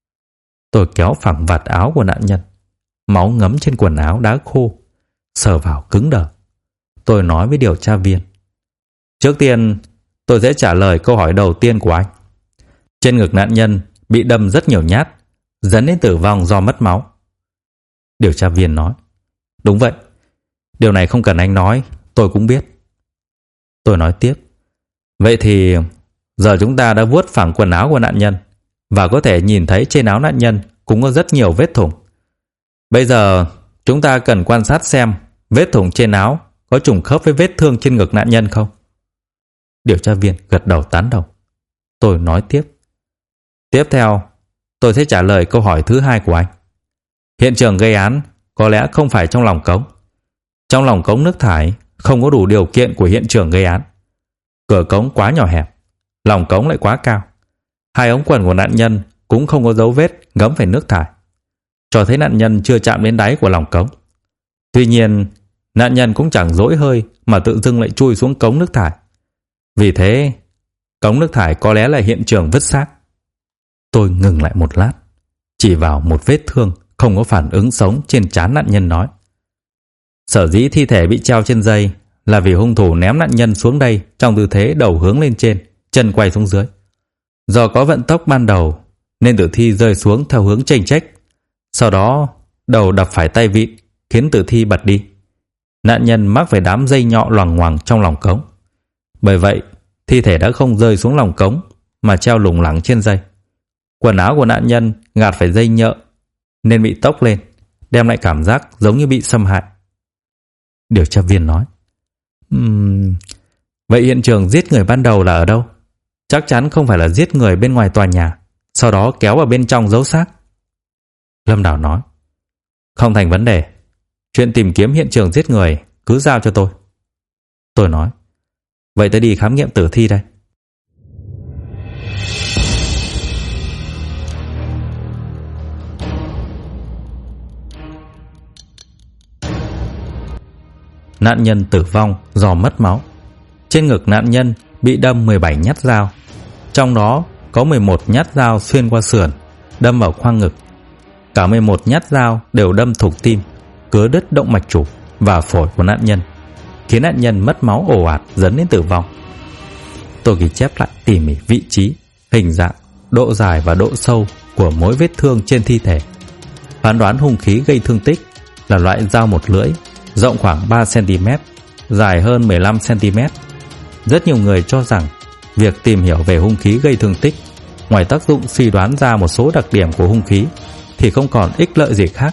Tôi kéo phẳng vạt áo của nạn nhân, máu ngấm trên quần áo đã khô, sờ vào cứng đờ. Tôi nói với điều tra viên, trước tiên tôi sẽ trả lời câu hỏi đầu tiên của anh. Trên ngực nạn nhân bị đâm rất nhiều nhát, dẫn đến tử vong do mất máu. Điều tra viên nói, đúng vậy, điều này không cần anh nói, tôi cũng biết. Tôi nói tiếp, Vậy thì giờ chúng ta đã vuốt phẳng quần áo của nạn nhân và có thể nhìn thấy trên áo nạn nhân cũng có rất nhiều vết thủng. Bây giờ chúng ta cần quan sát xem vết thủng trên áo có trùng khớp với vết thương trên ngực nạn nhân không. Điều tra viên gật đầu tán đồng. Tôi nói tiếp. Tiếp theo, tôi sẽ trả lời câu hỏi thứ hai của anh. Hiện trường gây án có lẽ không phải trong lòng cống. Trong lòng cống nước thải không có đủ điều kiện của hiện trường gây án. Cửa cống quá nhỏ hẹp, lòng cống lại quá cao. Hai ống quần của nạn nhân cũng không có dấu vết ngấm phải nước thải, cho thấy nạn nhân chưa chạm đến đáy của lòng cống. Tuy nhiên, nạn nhân cũng chẳng dỗi hơi mà tự dưng lại chui xuống cống nước thải. Vì thế, cống nước thải có lẽ là hiện trường vứt xác. Tôi ngừng lại một lát, chỉ vào một vết thương không có phản ứng sống trên trán nạn nhân nói. Sở dĩ thi thể bị treo trên dây là vì hung thủ ném nạn nhân xuống đây trong tư thế đầu hướng lên trên, chân quay xuống dưới. Do có vận tốc ban đầu nên tử thi rơi xuống theo hướng chênh chếch. Sau đó đầu đập phải tay vịn khiến tử thi bật đi. Nạn nhân mắc phải đám dây nhọ loằng ngoằng trong lòng cống. Bởi vậy, thi thể đã không rơi xuống lòng cống mà treo lủng lẳng trên dây. Quần áo của nạn nhân gạt phải dây nhợ nên bị tốc lên, đem lại cảm giác giống như bị xâm hại. Điều tra viên nói. Vậy hiện trường giết người ban đầu là ở đâu? Chắc chắn không phải là giết người bên ngoài tòa nhà, sau đó kéo vào bên trong giấu xác. Lâm Đào nói. Không thành vấn đề. Chuyện tìm kiếm hiện trường giết người cứ giao cho tôi. Tôi nói. Vậy tôi đi khám nghiệm tử thi đây. Nạn nhân tử vong do mất máu. Trên ngực nạn nhân bị đâm 17 nhát dao, trong đó có 11 nhát dao xuyên qua sườn, đâm vào khoang ngực. Cả 11 nhát dao đều đâm thủng tim, cứa đứt động mạch chủ và phổi của nạn nhân, khiến nạn nhân mất máu ồ ạt dẫn đến tử vong. Tôi ghi chép lại tỉ mỉ vị trí, hình dạng, độ dài và độ sâu của mỗi vết thương trên thi thể. Phán đoán hung khí gây thương tích là loại dao một lưỡi, rộng khoảng 3 cm, dài hơn 15 cm. Rất nhiều người cho rằng việc tìm hiểu về hung khí gây thương tích, ngoài tác dụng suy đoán ra một số đặc điểm của hung khí, thì không còn ích lợi gì khác.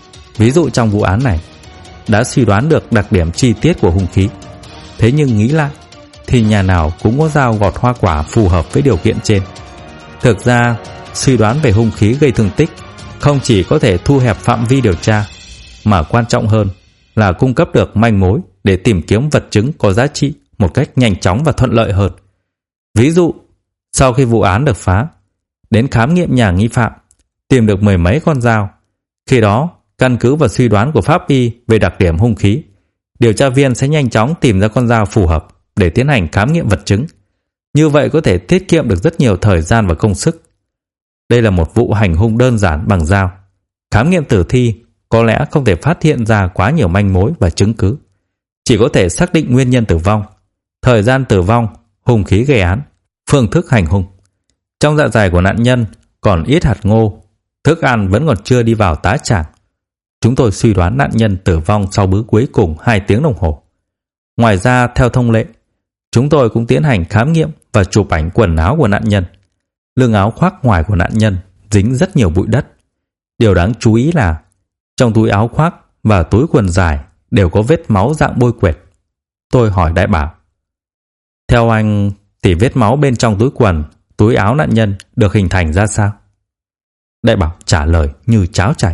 Ví dụ trong vụ án này, đã suy đoán được đặc điểm chi tiết của hung khí. Thế nhưng nghĩ lại, thì nhà nào cũng có dao gọt hoa quả phù hợp với điều kiện trên. Thực ra, suy đoán về hung khí gây thương tích không chỉ có thể thu hẹp phạm vi điều tra, mà quan trọng hơn là cung cấp được manh mối để tìm kiếm vật chứng có giá trị một cách nhanh chóng và thuận lợi hơn. Ví dụ, sau khi vụ án được phá, đến khám nghiệm nhà nghi phạm, tìm được 10 mấy con dao. Khi đó, căn cứ vào suy đoán của pháp y về đặc điểm hung khí, điều tra viên sẽ nhanh chóng tìm ra con dao phù hợp để tiến hành khám nghiệm vật chứng. Như vậy có thể tiết kiệm được rất nhiều thời gian và công sức. Đây là một vụ hành hung đơn giản bằng dao. Khám nghiệm tử thi có lẽ không thể phát hiện ra quá nhiều manh mối và chứng cứ. Chỉ có thể xác định nguyên nhân tử vong, thời gian tử vong, hung khí gây án, phương thức hành hung. Trong dạ dày của nạn nhân còn ít hạt ngô, thức ăn vẫn còn chưa đi vào tá tràng. Chúng tôi suy đoán nạn nhân tử vong sau bữa cuối cùng 2 tiếng đồng hồ. Ngoài ra, theo thông lệ, chúng tôi cũng tiến hành khám nghiệm và chụp ảnh quần áo của nạn nhân. Lưng áo khoác ngoài của nạn nhân dính rất nhiều bụi đất. Điều đáng chú ý là trong túi áo khoác và túi quần dài đều có vết máu dạng bôi quệt. Tôi hỏi Đại Bảo. Theo anh thì vết máu bên trong túi quần, túi áo nạn nhân được hình thành ra sao? Đại Bảo trả lời như cháo chảy.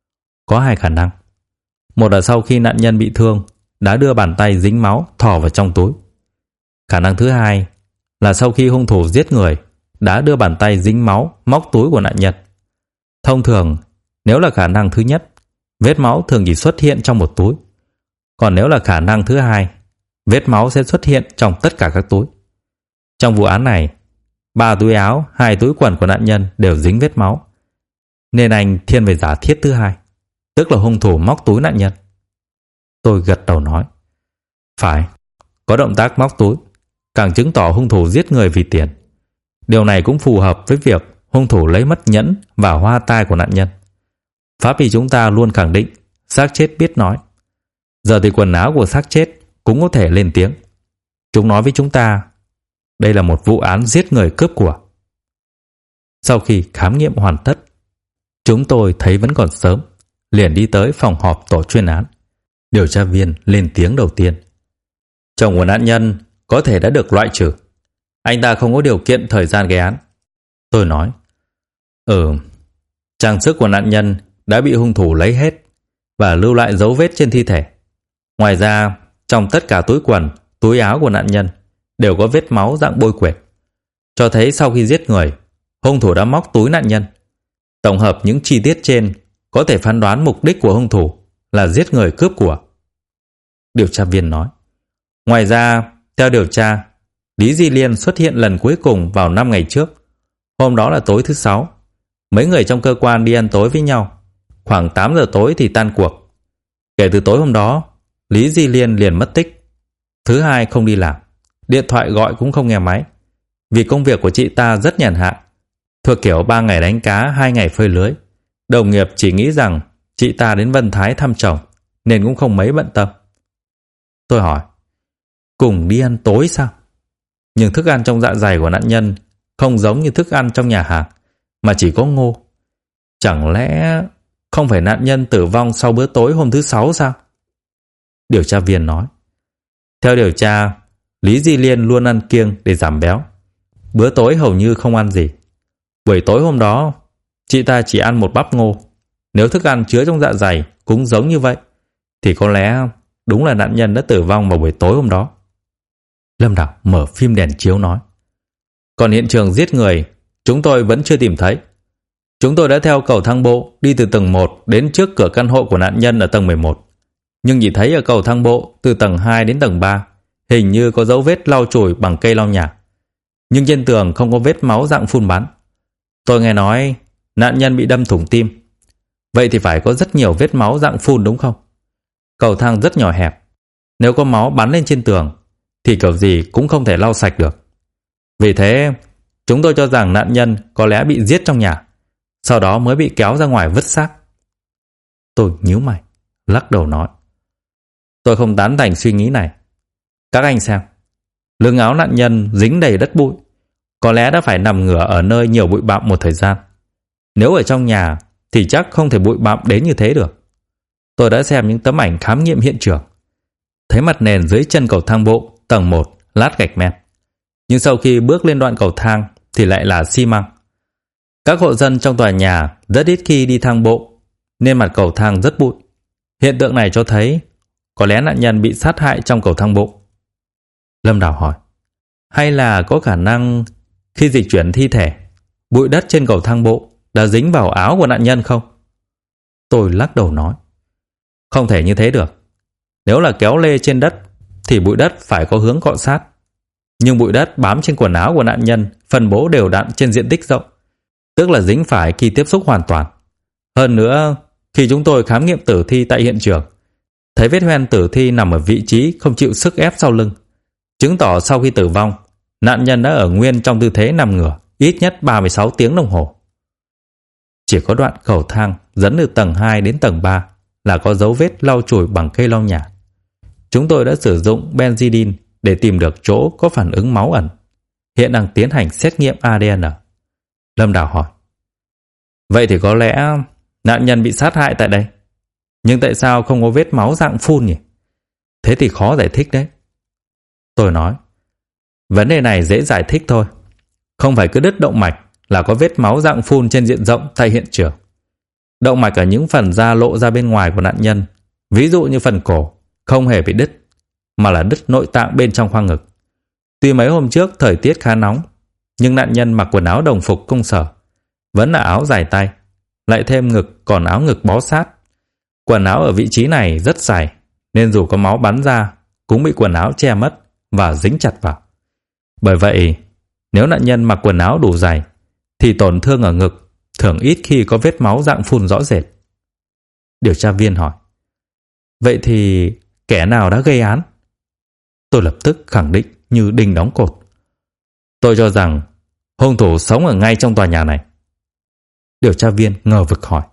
Có 2 khả năng. Một là sau khi nạn nhân bị thương đã đưa bàn tay dính máu thò vào trong túi. Khả năng thứ hai là sau khi hung thủ giết người đã đưa bàn tay dính máu móc túi của nạn nhân. Thông thường, nếu là khả năng thứ nhất, vết máu thường chỉ xuất hiện trong một túi. Còn nếu là khả năng thứ hai, vết máu sẽ xuất hiện trong tất cả các túi. Trong vụ án này, 3 túi áo, 2 túi quần của nạn nhân đều dính vết máu. Nên anh thiên về giả thiết thứ hai, tức là hung thủ móc túi nạn nhân. Tôi gật đầu nói. Phải, có động tác móc túi, càng chứng tỏ hung thủ giết người vì tiền. Điều này cũng phù hợp với việc hung thủ lấy mất nhẫn và hoa tai của nạn nhân. Pháp y chúng ta luôn khẳng định xác chết biết nói. Giờ thì quần áo của xác chết cũng có thể lên tiếng. Chúng nói với chúng ta, đây là một vụ án giết người cướp của. Sau khi khám nghiệm hoàn tất, chúng tôi thấy vẫn còn sớm, liền đi tới phòng họp tổ chuyên án. Điều tra viên lên tiếng đầu tiên. Chồng của nạn nhân có thể đã được loại trừ. Anh ta không có điều kiện thời gian gây án. Tôi nói, trang sức của nạn nhân đã bị hung thủ lấy hết và lưu lại dấu vết trên thi thể. Ngoài ra, trong tất cả túi quần, túi áo của nạn nhân đều có vết máu dạng bôi quệt, cho thấy sau khi giết người, hung thủ đã móc túi nạn nhân. Tổng hợp những chi tiết trên có thể phán đoán mục đích của hung thủ là giết người cướp của. Điều tra viên nói. Ngoài ra, theo điều tra, Lý Di Liên xuất hiện lần cuối cùng vào 5 ngày trước. Hôm đó là tối thứ 6. Mấy người trong cơ quan đi ăn tối với nhau. Khoảng 8 giờ tối thì tan cuộc. Kể từ tối hôm đó, Lý Di Liên liền mất tích. Thứ hai không đi làm, điện thoại gọi cũng không nghe máy. Vì công việc của chị ta rất nhàn hạ, thuộc kiểu 3 ngày đánh cá, 2 ngày phơi lưới. Đồng nghiệp chỉ nghĩ rằng chị ta đến Vân Thái thăm chồng, nên cũng không mấy bận tâm. Tôi hỏi, cùng đi ăn tối sao? Nhưng thức ăn trong dạ dày của nạn nhân không giống như thức ăn trong nhà hàng, mà chỉ có ngô. Chẳng lẽ không phải nạn nhân tử vong sau bữa tối hôm thứ 6 sao? Điều tra viên nói. Theo điều tra, Lý Di Liên luôn ăn kiêng để giảm béo. Bữa tối hầu như không ăn gì. Buổi tối hôm đó, chị ta chỉ ăn một bắp ngô. Nếu thức ăn chứa trong dạ dày cũng giống như vậy, thì có lẽ đúng là nạn nhân đã tử vong vào buổi tối hôm đó. Lâm Đào mở phim đèn chiếu nói. Còn hiện trường giết người, chúng tôi vẫn chưa tìm thấy. Chúng tôi đã theo cầu thang bộ đi từ tầng 1 đến trước cửa căn hộ của nạn nhân ở tầng 11. Nhưng chỉ thấy ở cầu thang bộ từ tầng 2 đến tầng 3, hình như có dấu vết lau chùi bằng cây lau nhà. Nhưng trên tường không có vết máu dạng phun bắn. Tôi nghe nói nạn nhân bị đâm thủng tim. Vậy thì phải có rất nhiều vết máu dạng phun đúng không? Cầu thang rất nhỏ hẹp. Nếu có máu bắn lên trên tường thì kiểu gì cũng không thể lau sạch được. Vì thế, chúng tôi cho rằng nạn nhân có lẽ bị giết trong nhà, sau đó mới bị kéo ra ngoài vứt xác. Tôi nhíu mày, lắc đầu nói. Tôi không tán thành suy nghĩ này. Các anh xem, lưng áo nạn nhân dính đầy đất bụi, có lẽ đã phải nằm ngửa ở nơi nhiều bụi bặm một thời gian. Nếu ở trong nhà thì chắc không thể bụi bặm đến như thế được. Tôi đã xem những tấm ảnh khám nghiệm hiện trường, thấy mặt nền dưới chân cầu thang bộ tầng 1 lát gạch men, nhưng sau khi bước lên đoạn cầu thang thì lại là xi măng. Các hộ dân trong tòa nhà rất ít khi đi thang bộ, nên mặt cầu thang rất bụi. Hiện tượng này cho thấy có lẽ nạn nhân bị sát hại trong cầu thang bộ. Lâm Đào hỏi, hay là có khả năng khi dịch chuyển thi thể, bụi đất trên cầu thang bộ đã dính vào áo của nạn nhân không? Tôi lắc đầu nói, không thể như thế được. Nếu là kéo lê trên đất thì bụi đất phải có hướng cọ sát. Nhưng bụi đất bám trên quần áo của nạn nhân phân bố đều đặn trên diện tích rộng, tức là dính phải khi tiếp xúc hoàn toàn. Hơn nữa, khi chúng tôi khám nghiệm tử thi tại hiện trường, thấy vết hoen tử thi nằm ở vị trí không chịu sức ép sau lưng, chứng tỏ sau khi tử vong, nạn nhân đã ở nguyên trong tư thế nằm ngửa ít nhất 36 tiếng đồng hồ. Chỉ có đoạn cầu thang dẫn từ tầng 2 đến tầng 3 là có dấu vết lau chùi bằng cây lau nhà. Chúng tôi đã sử dụng benzidin để tìm được chỗ có phản ứng máu ẩn. Hiện đang tiến hành xét nghiệm ADN. Lâm Đào hỏi, vậy thì có lẽ nạn nhân bị sát hại tại đây. Nhưng tại sao không có vết máu dạng phun nhỉ? Thế thì khó giải thích đấy. Tôi nói, vấn đề này dễ giải thích thôi. Không phải cứ đứt động mạch là có vết máu dạng phun trên diện rộng tại hiện trường. Động mạch ở những phần da lộ ra bên ngoài của nạn nhân, ví dụ như phần cổ, không hề bị đứt, mà là đứt nội tạng bên trong khoang ngực. Tuy mấy hôm trước thời tiết khá nóng, nhưng nạn nhân mặc quần áo đồng phục công sở, vẫn là áo dài tay, lại thêm ngực còn áo ngực bó sát. Quần áo ở vị trí này rất dài, nên dù có máu bắn ra cũng bị quần áo che mất và dính chặt vào. Bởi vậy, nếu nạn nhân mặc quần áo đủ dày thì tổn thương ở ngực thường ít khi có vết máu dạng phun rõ rệt. Điều tra viên hỏi, vậy thì kẻ nào đã gây án? Tôi lập tức khẳng định như đinh đóng cột. Tôi cho rằng hung thủ sống ở ngay trong tòa nhà này. Điều tra viên ngờ vực hỏi,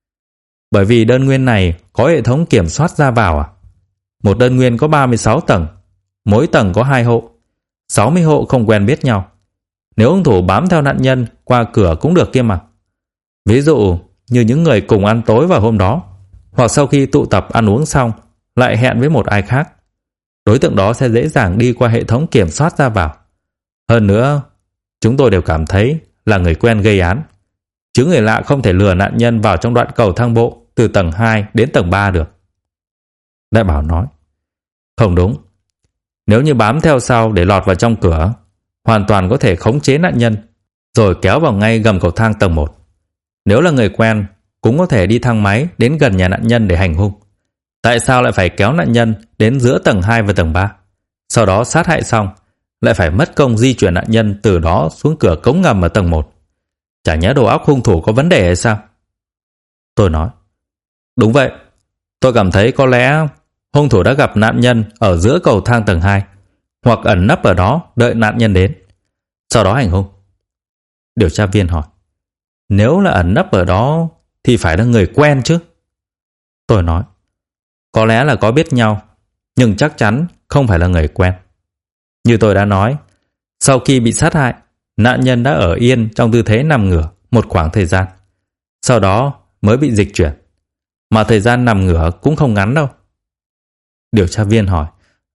bởi vì đơn nguyên này có hệ thống kiểm soát ra vào à? Một đơn nguyên có 36 tầng, mỗi tầng có 2 hộ. 60 hộ không quen biết nhau. Nếu hung thủ bám theo nạn nhân qua cửa cũng được kia mà. Ví dụ như những người cùng ăn tối vào hôm đó, hoặc sau khi tụ tập ăn uống xong lại hẹn với một ai khác. Đối tượng đó sẽ dễ dàng đi qua hệ thống kiểm soát ra vào. Hơn nữa, chúng tôi đều cảm thấy là người quen gây án, chứ người lạ không thể lừa nạn nhân vào trong đoạn cầu thang bộ từ tầng 2 đến tầng 3 được. Đại Bảo nói, không đúng. Nếu như bám theo sau để lọt vào trong cửa, hoàn toàn có thể khống chế nạn nhân rồi kéo vào ngay gầm cầu thang tầng 1. Nếu là người quen, cũng có thể đi thang máy đến gần nhà nạn nhân để hành hung. Tại sao lại phải kéo nạn nhân đến giữa tầng 2 và tầng 3? Sau đó sát hại xong, lại phải mất công di chuyển nạn nhân từ đó xuống cửa cống ngầm ở tầng 1. Chả nhẽ đầu óc hung thủ có vấn đề hay sao? Tôi nói, đúng vậy. Tôi cảm thấy có lẽ hung thủ đã gặp nạn nhân ở giữa cầu thang tầng 2, hoặc ẩn nấp ở đó đợi nạn nhân đến, sau đó hành hung. Điều tra viên hỏi, nếu là ẩn nấp ở đó thì phải là người quen chứ? Tôi nói, có lẽ là có biết nhau, nhưng chắc chắn không phải là người quen. Như tôi đã nói, sau khi bị sát hại, nạn nhân đã ở yên trong tư thế nằm ngửa một khoảng thời gian, sau đó mới bị dịch chuyển. Mà thời gian nằm ngửa cũng không ngắn đâu. Điều tra viên hỏi,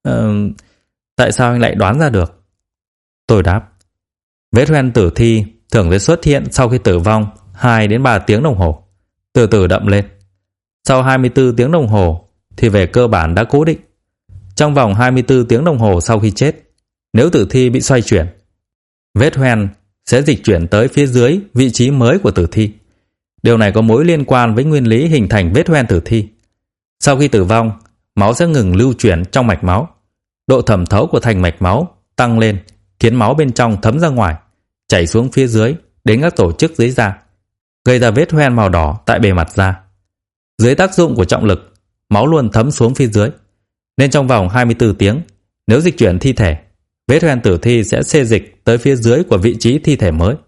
tại sao anh lại đoán ra được? Tôi đáp, vết hoen tử thi thường sẽ xuất hiện sau khi tử vong 2 đến 3 tiếng đồng hồ, từ từ đậm lên. Sau 24 tiếng đồng hồ thì về cơ bản đã cố định. Trong vòng 24 tiếng đồng hồ sau khi chết, nếu tử thi bị xoay chuyển, vết hoen sẽ dịch chuyển tới phía dưới vị trí mới của tử thi. Điều này có mối liên quan với nguyên lý hình thành vết hoen tử thi. Sau khi tử vong, máu sẽ ngừng lưu chuyển trong mạch máu. Độ thẩm thấu của thành mạch máu tăng lên, khiến máu bên trong thấm ra ngoài, chảy xuống phía dưới đến các tổ chức dưới da, gây ra vết hoen màu đỏ tại bề mặt da. Dưới tác dụng của trọng lực, máu luôn thấm xuống phía dưới, nên trong vòng 24 tiếng, nếu dịch chuyển thi thể, vết hoen tử thi sẽ xê dịch tới phía dưới của vị trí thi thể mới.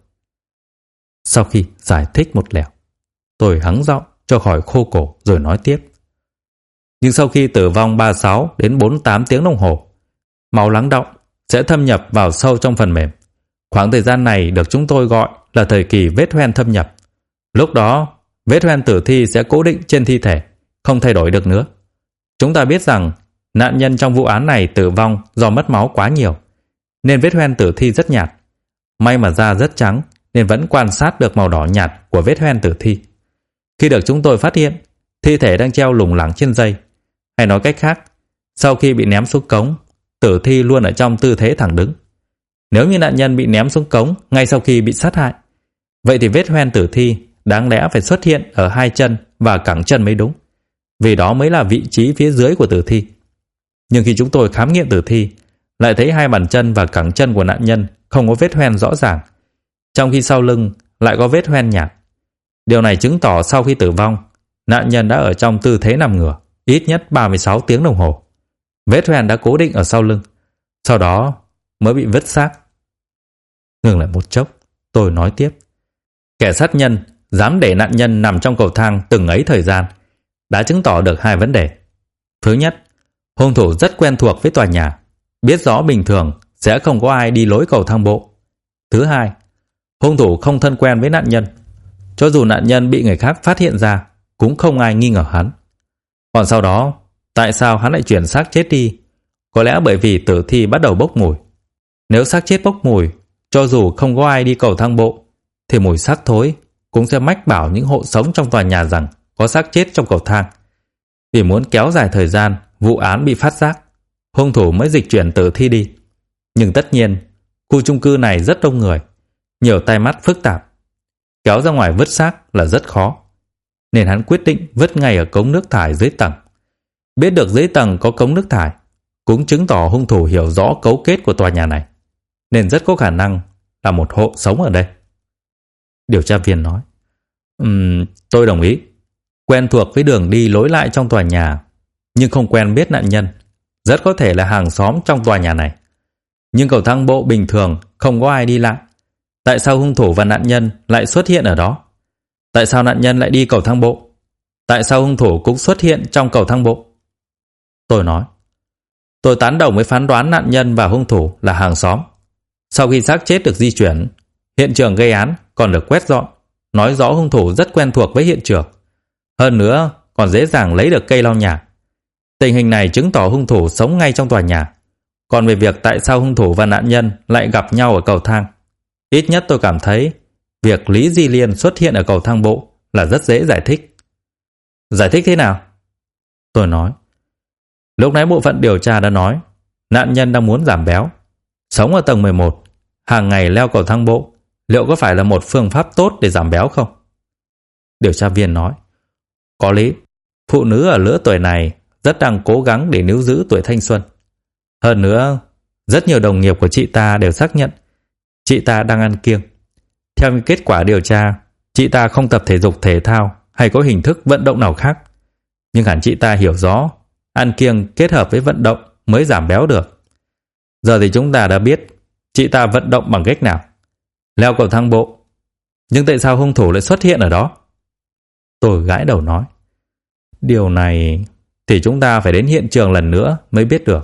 Sau khi giải thích một lèo, tôi hắng giọng cho khỏi khô cổ rồi nói tiếp. Nhưng sau khi tử vong 36 đến 48 tiếng đồng hồ, máu lắng đọng sẽ thâm nhập vào sâu trong phần mềm. Khoảng thời gian này được chúng tôi gọi là thời kỳ vết hoen thâm nhập. Lúc đó, vết hoen tử thi sẽ cố định trên thi thể, không thay đổi được nữa. Chúng ta biết rằng nạn nhân trong vụ án này tử vong do mất máu quá nhiều, nên vết hoen tử thi rất nhạt. May mà da rất trắng nên vẫn quan sát được màu đỏ nhạt của vết hoen tử thi. Khi được chúng tôi phát hiện, thi thể đang treo lủng lẳng trên dây. Hay nói cách khác, sau khi bị ném xuống cống, tử thi luôn ở trong tư thế thẳng đứng. Nếu như nạn nhân bị ném xuống cống ngay sau khi bị sát hại, vậy thì vết hoen tử thi đáng lẽ phải xuất hiện ở hai chân và cẳng chân mới đúng, vì đó mới là vị trí phía dưới của tử thi. Nhưng khi chúng tôi khám nghiệm tử thi, lại thấy hai bàn chân và cẳng chân của nạn nhân không có vết hoen rõ ràng, trong khi sau lưng lại có vết hoen nhạt. Điều này chứng tỏ sau khi tử vong, nạn nhân đã ở trong tư thế nằm ngửa ít nhất 36 tiếng đồng hồ. Vết hoen đã cố định ở sau lưng, sau đó mới bị vứt xác. Ngừng lại một chốc, tôi nói tiếp. Kẻ sát nhân dám để nạn nhân nằm trong cầu thang từng ấy thời gian đã chứng tỏ được hai vấn đề. Thứ nhất, hung thủ rất quen thuộc với tòa nhà, biết rõ bình thường sẽ không có ai đi lối cầu thang bộ. Thứ hai, hung thủ không thân quen với nạn nhân, cho dù nạn nhân bị người khác phát hiện ra cũng không ai nghi ngờ hắn. Còn sau đó, tại sao hắn lại chuyển xác chết đi? Có lẽ bởi vì tử thi bắt đầu bốc mùi. Nếu xác chết bốc mùi, cho dù không có ai đi cầu thang bộ, thì mùi xác thối cũng sẽ mách bảo những hộ sống trong tòa nhà rằng có xác chết trong cầu thang. Vì muốn kéo dài thời gian vụ án bị phát giác, hung thủ mới dịch chuyển tử thi đi. Nhưng tất nhiên, khu chung cư này rất đông người, nhiều tai mắt phức tạp. Kéo ra ngoài vứt xác là rất khó, nên hắn quyết định vứt ngay ở cống nước thải dưới tầng. Biết được dưới tầng có cống nước thải cũng chứng tỏ hung thủ hiểu rõ cấu kết của tòa nhà này, nên rất có khả năng là một hộ sống ở đây. Điều tra viên nói, tôi đồng ý. Quen thuộc với đường đi lối lại trong tòa nhà, nhưng không quen biết nạn nhân, rất có thể là hàng xóm trong tòa nhà này. Nhưng cầu thang bộ bình thường không có ai đi lại. Tại sao hung thủ và nạn nhân lại xuất hiện ở đó? Tại sao nạn nhân lại đi cầu thang bộ? Tại sao hung thủ cũng xuất hiện trong cầu thang bộ? Tôi nói, Tôi tán đồng với phán đoán nạn nhân và hung thủ là hàng xóm. Sau khi xác chết được di chuyển, hiện trường gây án còn được quét dọn, nói rõ hung thủ rất quen thuộc với hiện trường. Hơn nữa, còn dễ dàng lấy được cây lau nhà. Tình hình này chứng tỏ hung thủ sống ngay trong tòa nhà. Còn về việc tại sao hung thủ và nạn nhân lại gặp nhau ở cầu thang, ít nhất tôi cảm thấy việc Lý Di Liên xuất hiện ở cầu thang bộ là rất dễ giải thích. Giải thích thế nào? Tôi nói. Lúc nãy bộ phận điều tra đã nói nạn nhân đang muốn giảm béo, sống ở tầng 11, hàng ngày leo cầu thang bộ, liệu có phải là một phương pháp tốt để giảm béo không? Điều tra viên nói. Có lý, phụ nữ ở lứa tuổi này rất đang cố gắng để níu giữ tuổi thanh xuân. Hơn nữa, rất nhiều đồng nghiệp của chị ta đều xác nhận chị ta đang ăn kiêng. Theo kết quả điều tra, chị ta không tập thể dục thể thao hay có hình thức vận động nào khác. Nhưng hẳn chị ta hiểu rõ ăn kiêng kết hợp với vận động mới giảm béo được. Giờ thì chúng ta đã biết chị ta vận động bằng cách nào. Leo cầu thang bộ. Nhưng tại sao hung thủ lại xuất hiện ở đó? Tôi gãi đầu nói. Điều này thì chúng ta phải đến hiện trường lần nữa mới biết được.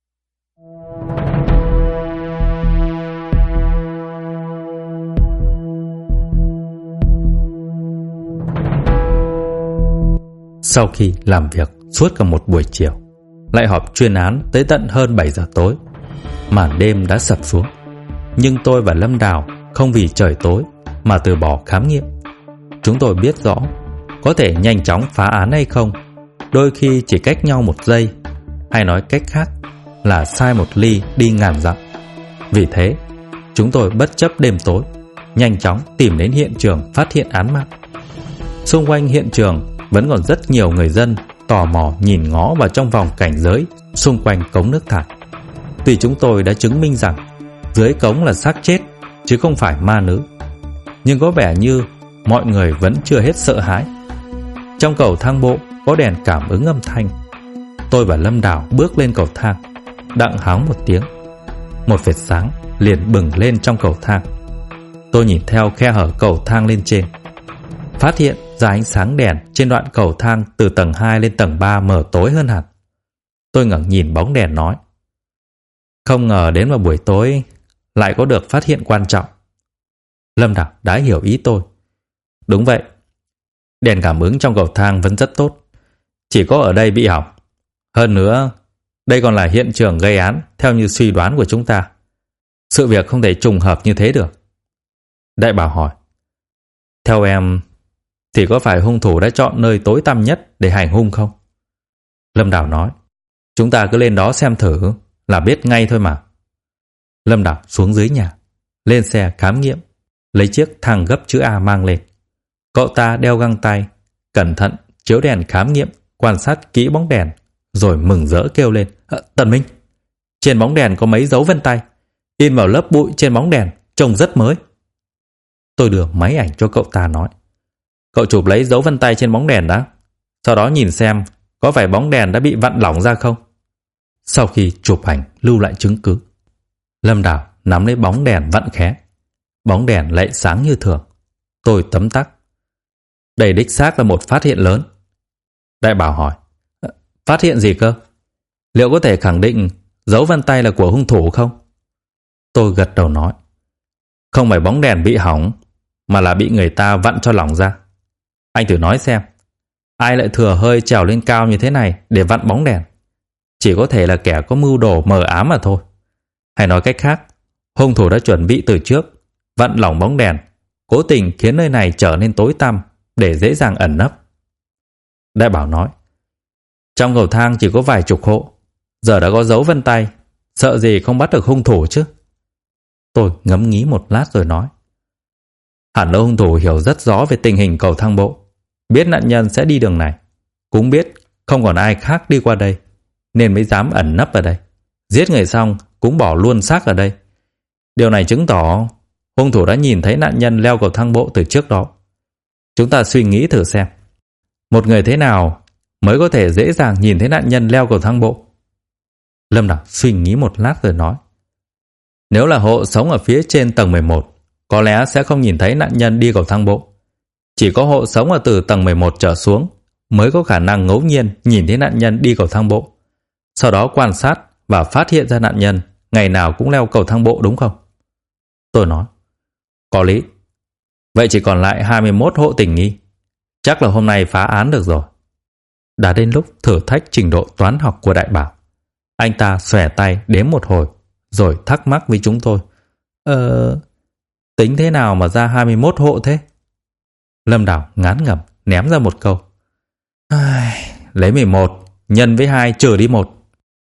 Sau khi làm việc suốt cả một buổi chiều, lại họp chuyên án tới tận hơn 7 giờ tối, màn đêm đã sập xuống. Nhưng tôi và Lâm Đào không vì trời tối mà từ bỏ khám nghiệm. Chúng tôi biết rõ có thể nhanh chóng phá án hay không, đôi khi chỉ cách nhau 1 giây, hay nói cách khác là sai 1 ly đi ngàn dặm. Vì thế, chúng tôi bất chấp đêm tối, nhanh chóng tìm đến hiện trường phát hiện án mạng. Xung quanh hiện trường vẫn còn rất nhiều người dân tò mò nhìn ngó vào trong vòng cảnh giới xung quanh cống nước thải. Vì chúng tôi đã chứng minh rằng dưới cống là xác chết chứ không phải ma nữ, nhưng có vẻ như mọi người vẫn chưa hết sợ hãi. Trong cầu thang bộ có đèn cảm ứng âm thanh. Tôi và Lâm Đào bước lên cầu thang, đặng hắng một tiếng, một vệt sáng liền bừng lên trong cầu thang. Tôi nhìn theo khe hở cầu thang lên trên, phát hiện ra ánh sáng đèn trên đoạn cầu thang từ tầng 2 lên tầng 3 mở tối hơn hẳn. Tôi ngẩng nhìn bóng đèn nói. Không ngờ đến vào buổi tối lại có được phát hiện quan trọng. Lâm Đào đã hiểu ý tôi. Đúng vậy, đèn cảm ứng trong cầu thang vẫn rất tốt, chỉ có ở đây bị hỏng. Hơn nữa, đây còn là hiện trường gây án theo như suy đoán của chúng ta. Sự việc không thể trùng hợp như thế được. Đại bảo hỏi. Theo em thì có phải hung thủ đã chọn nơi tối tăm nhất để hành hung không? Lâm Đào nói. Chúng ta cứ lên đó xem thử là biết ngay thôi mà. Lâm Đào xuống dưới nhà, lên xe khám nghiệm, lấy chiếc thang gấp chữ A mang lên. Cậu ta đeo găng tay, cẩn thận chiếu đèn khám nghiệm, quan sát kỹ bóng đèn, rồi mừng rỡ kêu lên. Tần Minh, trên bóng đèn có mấy dấu vân tay, in vào lớp bụi trên bóng đèn, trông rất mới. Tôi đưa máy ảnh cho cậu ta nói. Cậu chụp lấy dấu vân tay trên bóng đèn đã, sau đó nhìn xem có phải bóng đèn đã bị vặn lỏng ra không. Sau khi chụp ảnh lưu lại chứng cứ, Lâm Đào nắm lấy bóng đèn vặn khé. Bóng đèn lại sáng như thường. Tôi tấm tắc. Đây đích xác là một phát hiện lớn. Đại bảo hỏi. Phát hiện gì cơ? Liệu có thể khẳng định dấu vân tay là của hung thủ không? Tôi gật đầu nói. Không phải bóng đèn bị hỏng, mà là bị người ta vặn cho lỏng ra. Anh thử nói xem, ai lại thừa hơi trèo lên cao như thế này để vặn bóng đèn? Chỉ có thể là kẻ có mưu đồ mờ ám mà thôi. Hay nói cách khác, hung thủ đã chuẩn bị từ trước, vặn lỏng bóng đèn, cố tình khiến nơi này trở nên tối tăm để dễ dàng ẩn nấp. Đại bảo nói. Trong cầu thang chỉ có vài chục hộ, giờ đã có dấu vân tay, sợ gì không bắt được hung thủ chứ? Tôi ngẫm nghĩ một lát rồi nói. Hẳn là hung thủ hiểu rất rõ về tình hình cầu thang bộ, biết nạn nhân sẽ đi đường này, cũng biết không còn ai khác đi qua đây, nên mới dám ẩn nấp ở đây. Giết người xong cũng bỏ luôn xác ở đây. Điều này chứng tỏ hung thủ đã nhìn thấy nạn nhân leo cầu thang bộ từ trước đó. Chúng ta suy nghĩ thử xem, một người thế nào mới có thể dễ dàng nhìn thấy nạn nhân leo cầu thang bộ? Lâm Đào suy nghĩ một lát rồi nói. Nếu là hộ sống ở phía trên tầng 11, có lẽ sẽ không nhìn thấy nạn nhân đi cầu thang bộ. Chỉ có hộ sống ở từ tầng 11 trở xuống mới có khả năng ngẫu nhiên nhìn thấy nạn nhân đi cầu thang bộ, sau đó quan sát và phát hiện ra nạn nhân ngày nào cũng leo cầu thang bộ đúng không? Tôi nói, có lý. Vậy chỉ còn lại 21 hộ tình nghi. Chắc là hôm nay phá án được rồi. Đã đến lúc thử thách trình độ toán học của Đại Bảo. Anh ta xòe tay đếm một hồi, rồi thắc mắc với chúng tôi. Tính thế nào mà ra 21 hộ thế? Lâm Đào ngán ngẩm ném ra một câu. Lấy 11, nhân với 2 trừ đi 1.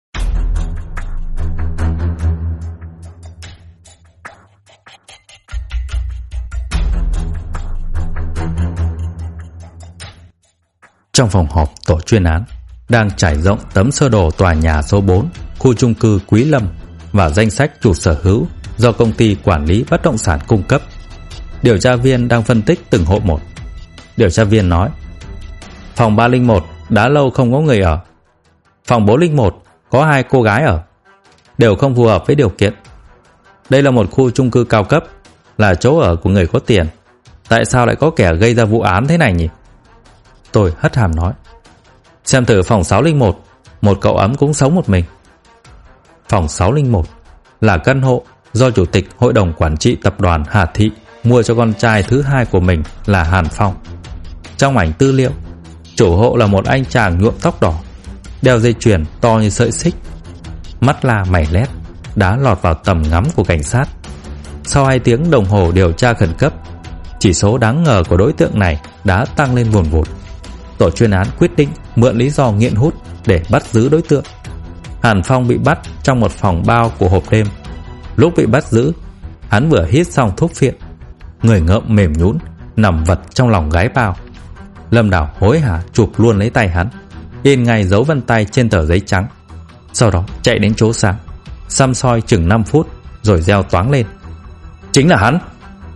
Trong phòng họp tổ chuyên án đang trải rộng tấm sơ đồ tòa nhà số 4, khu chung cư Quý Lâm và danh sách chủ sở hữu do công ty quản lý bất động sản cung cấp. Điều tra viên đang phân tích từng hộ một. Điều tra viên nói, phòng 301 đã lâu không có người ở. Phòng 401 có 2 cô gái ở, đều không phù hợp với điều kiện. Đây là một khu chung cư cao cấp, là chỗ ở của người có tiền. Tại sao lại có kẻ gây ra vụ án thế này nhỉ? Tôi hất hàm nói, xem thử phòng 601, một cậu ấm cũng sống một mình. Phòng 601 là căn hộ do Chủ tịch Hội đồng Quản trị Tập đoàn Hà Thị mua cho con trai thứ hai của mình là Hàn Phong. Trong ảnh tư liệu, chủ hộ là một anh chàng nhuộm tóc đỏ, đeo dây chuyền to như sợi xích, mắt la mày lét, đã lọt vào tầm ngắm của cảnh sát. Sau 2 tiếng đồng hồ điều tra khẩn cấp, chỉ số đáng ngờ của đối tượng này đã tăng lên vùn vụt. Tổ chuyên án quyết định mượn lý do nghiện hút để bắt giữ đối tượng. Hàn Phong bị bắt trong một phòng bao của hộp đêm. Lúc bị bắt giữ, hắn vừa hít xong thuốc phiện, người ngợm mềm nhũn nằm vật trong lòng gái bao. Lâm Đào hối hả chụp luôn lấy tay hắn, in ngay dấu vân tay trên tờ giấy trắng. Sau đó chạy đến chỗ sáng, săm soi chừng 5 phút rồi reo toáng lên, chính là hắn.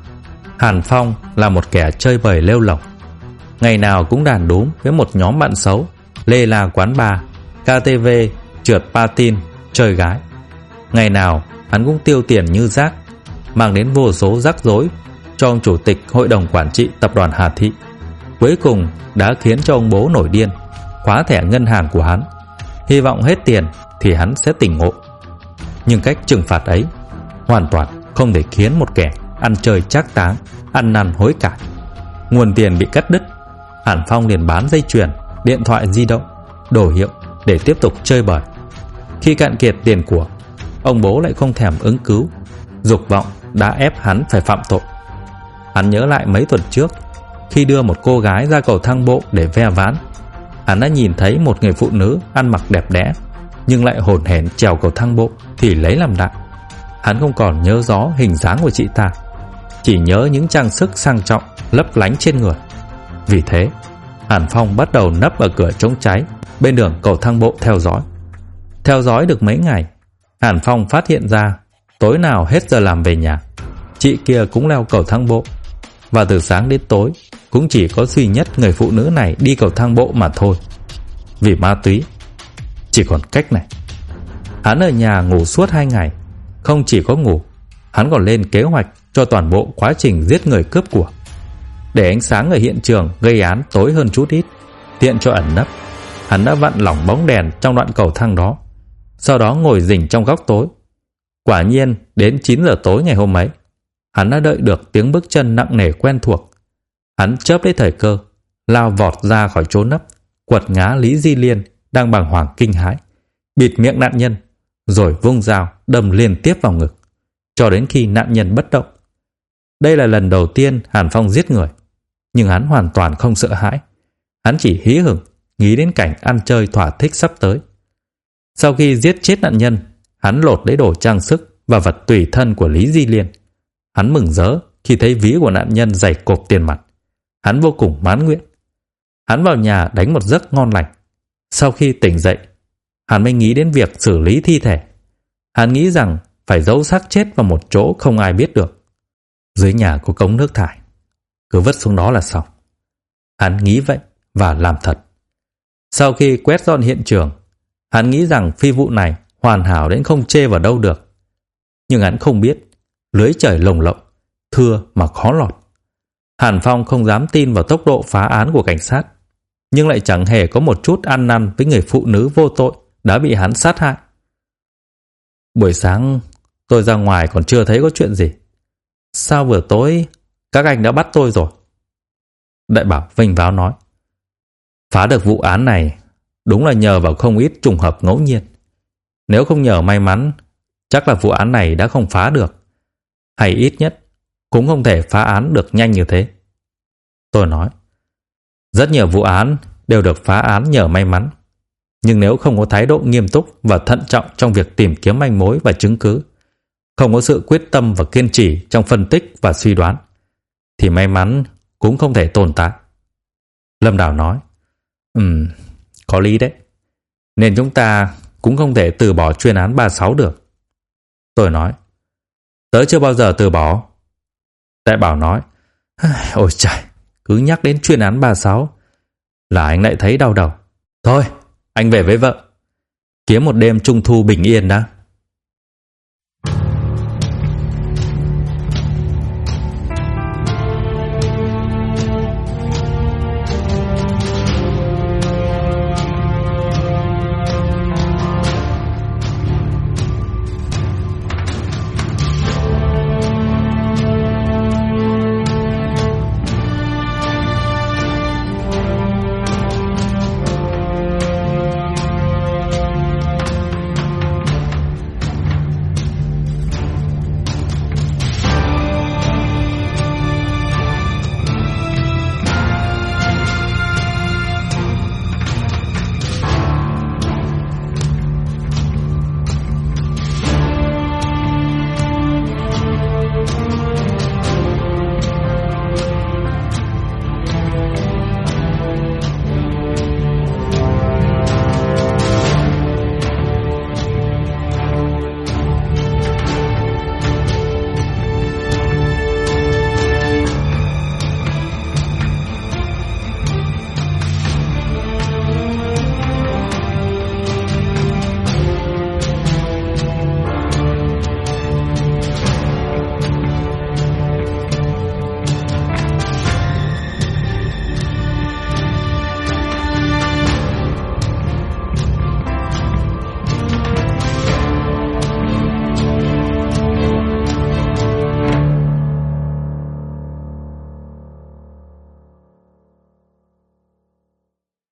Hàn Phong là một kẻ chơi bời lêu lỏng, ngày nào cũng đàn đúm với một nhóm bạn xấu, lê la quán bar, KTV, trượt patin, chơi gái. Ngày nào hắn cũng tiêu tiền như rác, mang đến vô số rắc rối cho ông Chủ tịch Hội đồng Quản trị Tập đoàn Hà Thị. Cuối cùng đã khiến cho ông bố nổi điên, khóa thẻ ngân hàng của hắn, hy vọng hết tiền thì hắn sẽ tỉnh ngộ. Nhưng cách trừng phạt ấy hoàn toàn không thể khiến một kẻ ăn chơi trác táng, ăn năn hối cải. Nguồn tiền bị cắt đứt, Hàn Phong liền bán dây chuyền, điện thoại di động, đồ hiệu để tiếp tục chơi bời. Khi cạn kiệt tiền của, ông bố lại không thèm ứng cứu, dục vọng đã ép hắn phải phạm tội. Hắn nhớ lại mấy tuần trước, khi đưa một cô gái ra cầu thang bộ để ve ván, hắn đã nhìn thấy một người phụ nữ ăn mặc đẹp đẽ nhưng lại hồn hển trèo cầu thang bộ thì lấy làm lạ. Hắn không còn nhớ rõ hình dáng của chị ta, chỉ nhớ những trang sức sang trọng lấp lánh trên người. Vì thế, Hàn Phong bắt đầu nấp ở cửa chống cháy bên đường cầu thang bộ theo dõi. Theo dõi được mấy ngày, Hàn Phong phát hiện ra tối nào hết giờ làm về nhà, chị kia cũng leo cầu thang bộ, và từ sáng đến tối cũng chỉ có duy nhất người phụ nữ này đi cầu thang bộ mà thôi. Vì ma túy, chỉ còn cách này. Hắn ở nhà ngủ suốt 2 ngày. Không chỉ có ngủ, hắn còn lên kế hoạch cho toàn bộ quá trình giết người cướp của. Để ánh sáng ở hiện trường gây án tối hơn chút ít, tiện cho ẩn nấp, hắn đã vặn lỏng bóng đèn trong đoạn cầu thang đó, sau đó ngồi rình trong góc tối. Quả nhiên đến 9 giờ tối ngày hôm ấy, hắn đã đợi được tiếng bước chân nặng nề quen thuộc. Hắn chớp lấy thời cơ, lao vọt ra khỏi chỗ nấp, quật ngã Lý Di Liên đang bàng hoàng kinh hãi, bịt miệng nạn nhân, rồi vung dao đâm liên tiếp vào ngực, cho đến khi nạn nhân bất động. Đây là lần đầu tiên Hàn Phong giết người, nhưng hắn hoàn toàn không sợ hãi. Hắn chỉ hí hửng nghĩ đến cảnh ăn chơi thỏa thích sắp tới. Sau khi giết chết nạn nhân, hắn lột lấy đồ trang sức và vật tùy thân của Lý Di Liên. Hắn mừng rỡ khi thấy ví của nạn nhân dày cộp tiền mặt. Hắn vô cùng mãn nguyện. Hắn vào nhà đánh một giấc ngon lành. Sau khi tỉnh dậy, hắn mới nghĩ đến việc xử lý thi thể. Hắn nghĩ rằng phải giấu xác chết vào một chỗ không ai biết được. Dưới nhà có cống nước thải, cứ vứt xuống đó là xong. Hắn nghĩ vậy và làm thật. Sau khi quét dọn hiện trường, hắn nghĩ rằng phi vụ này hoàn hảo đến không chê vào đâu được. Nhưng hắn không biết, lưới trời lồng lộng, thưa mà khó lọt. Hàn Phong không dám tin vào tốc độ phá án của cảnh sát, nhưng lại chẳng hề có một chút ăn năn với người phụ nữ vô tội đã bị hắn sát hại. Buổi sáng tôi ra ngoài còn chưa thấy có chuyện gì. Sao vừa tối các anh đã bắt tôi rồi? Đại Bảo vênh váo nói. Phá được vụ án này đúng là nhờ vào không ít trùng hợp ngẫu nhiên. Nếu không nhờ may mắn, chắc là vụ án này đã không phá được. Hay ít nhất cũng không thể phá án được nhanh như thế. Tôi nói. Rất nhiều vụ án đều được phá án nhờ may mắn. Nhưng nếu không có thái độ nghiêm túc và thận trọng trong việc tìm kiếm manh mối và chứng cứ, không có sự quyết tâm và kiên trì trong phân tích và suy đoán, thì may mắn cũng không thể tồn tại. Lâm Đào nói. Có lý đấy. Nên chúng ta cũng không thể từ bỏ chuyên án 36 được. Tôi nói. Tớ chưa bao giờ từ bỏ. Đại Bảo nói. Ôi trời, cứ nhắc đến chuyên án 36 là anh lại thấy đau đầu. Thôi, anh về với vợ. Kiếm một đêm trung thu bình yên đã.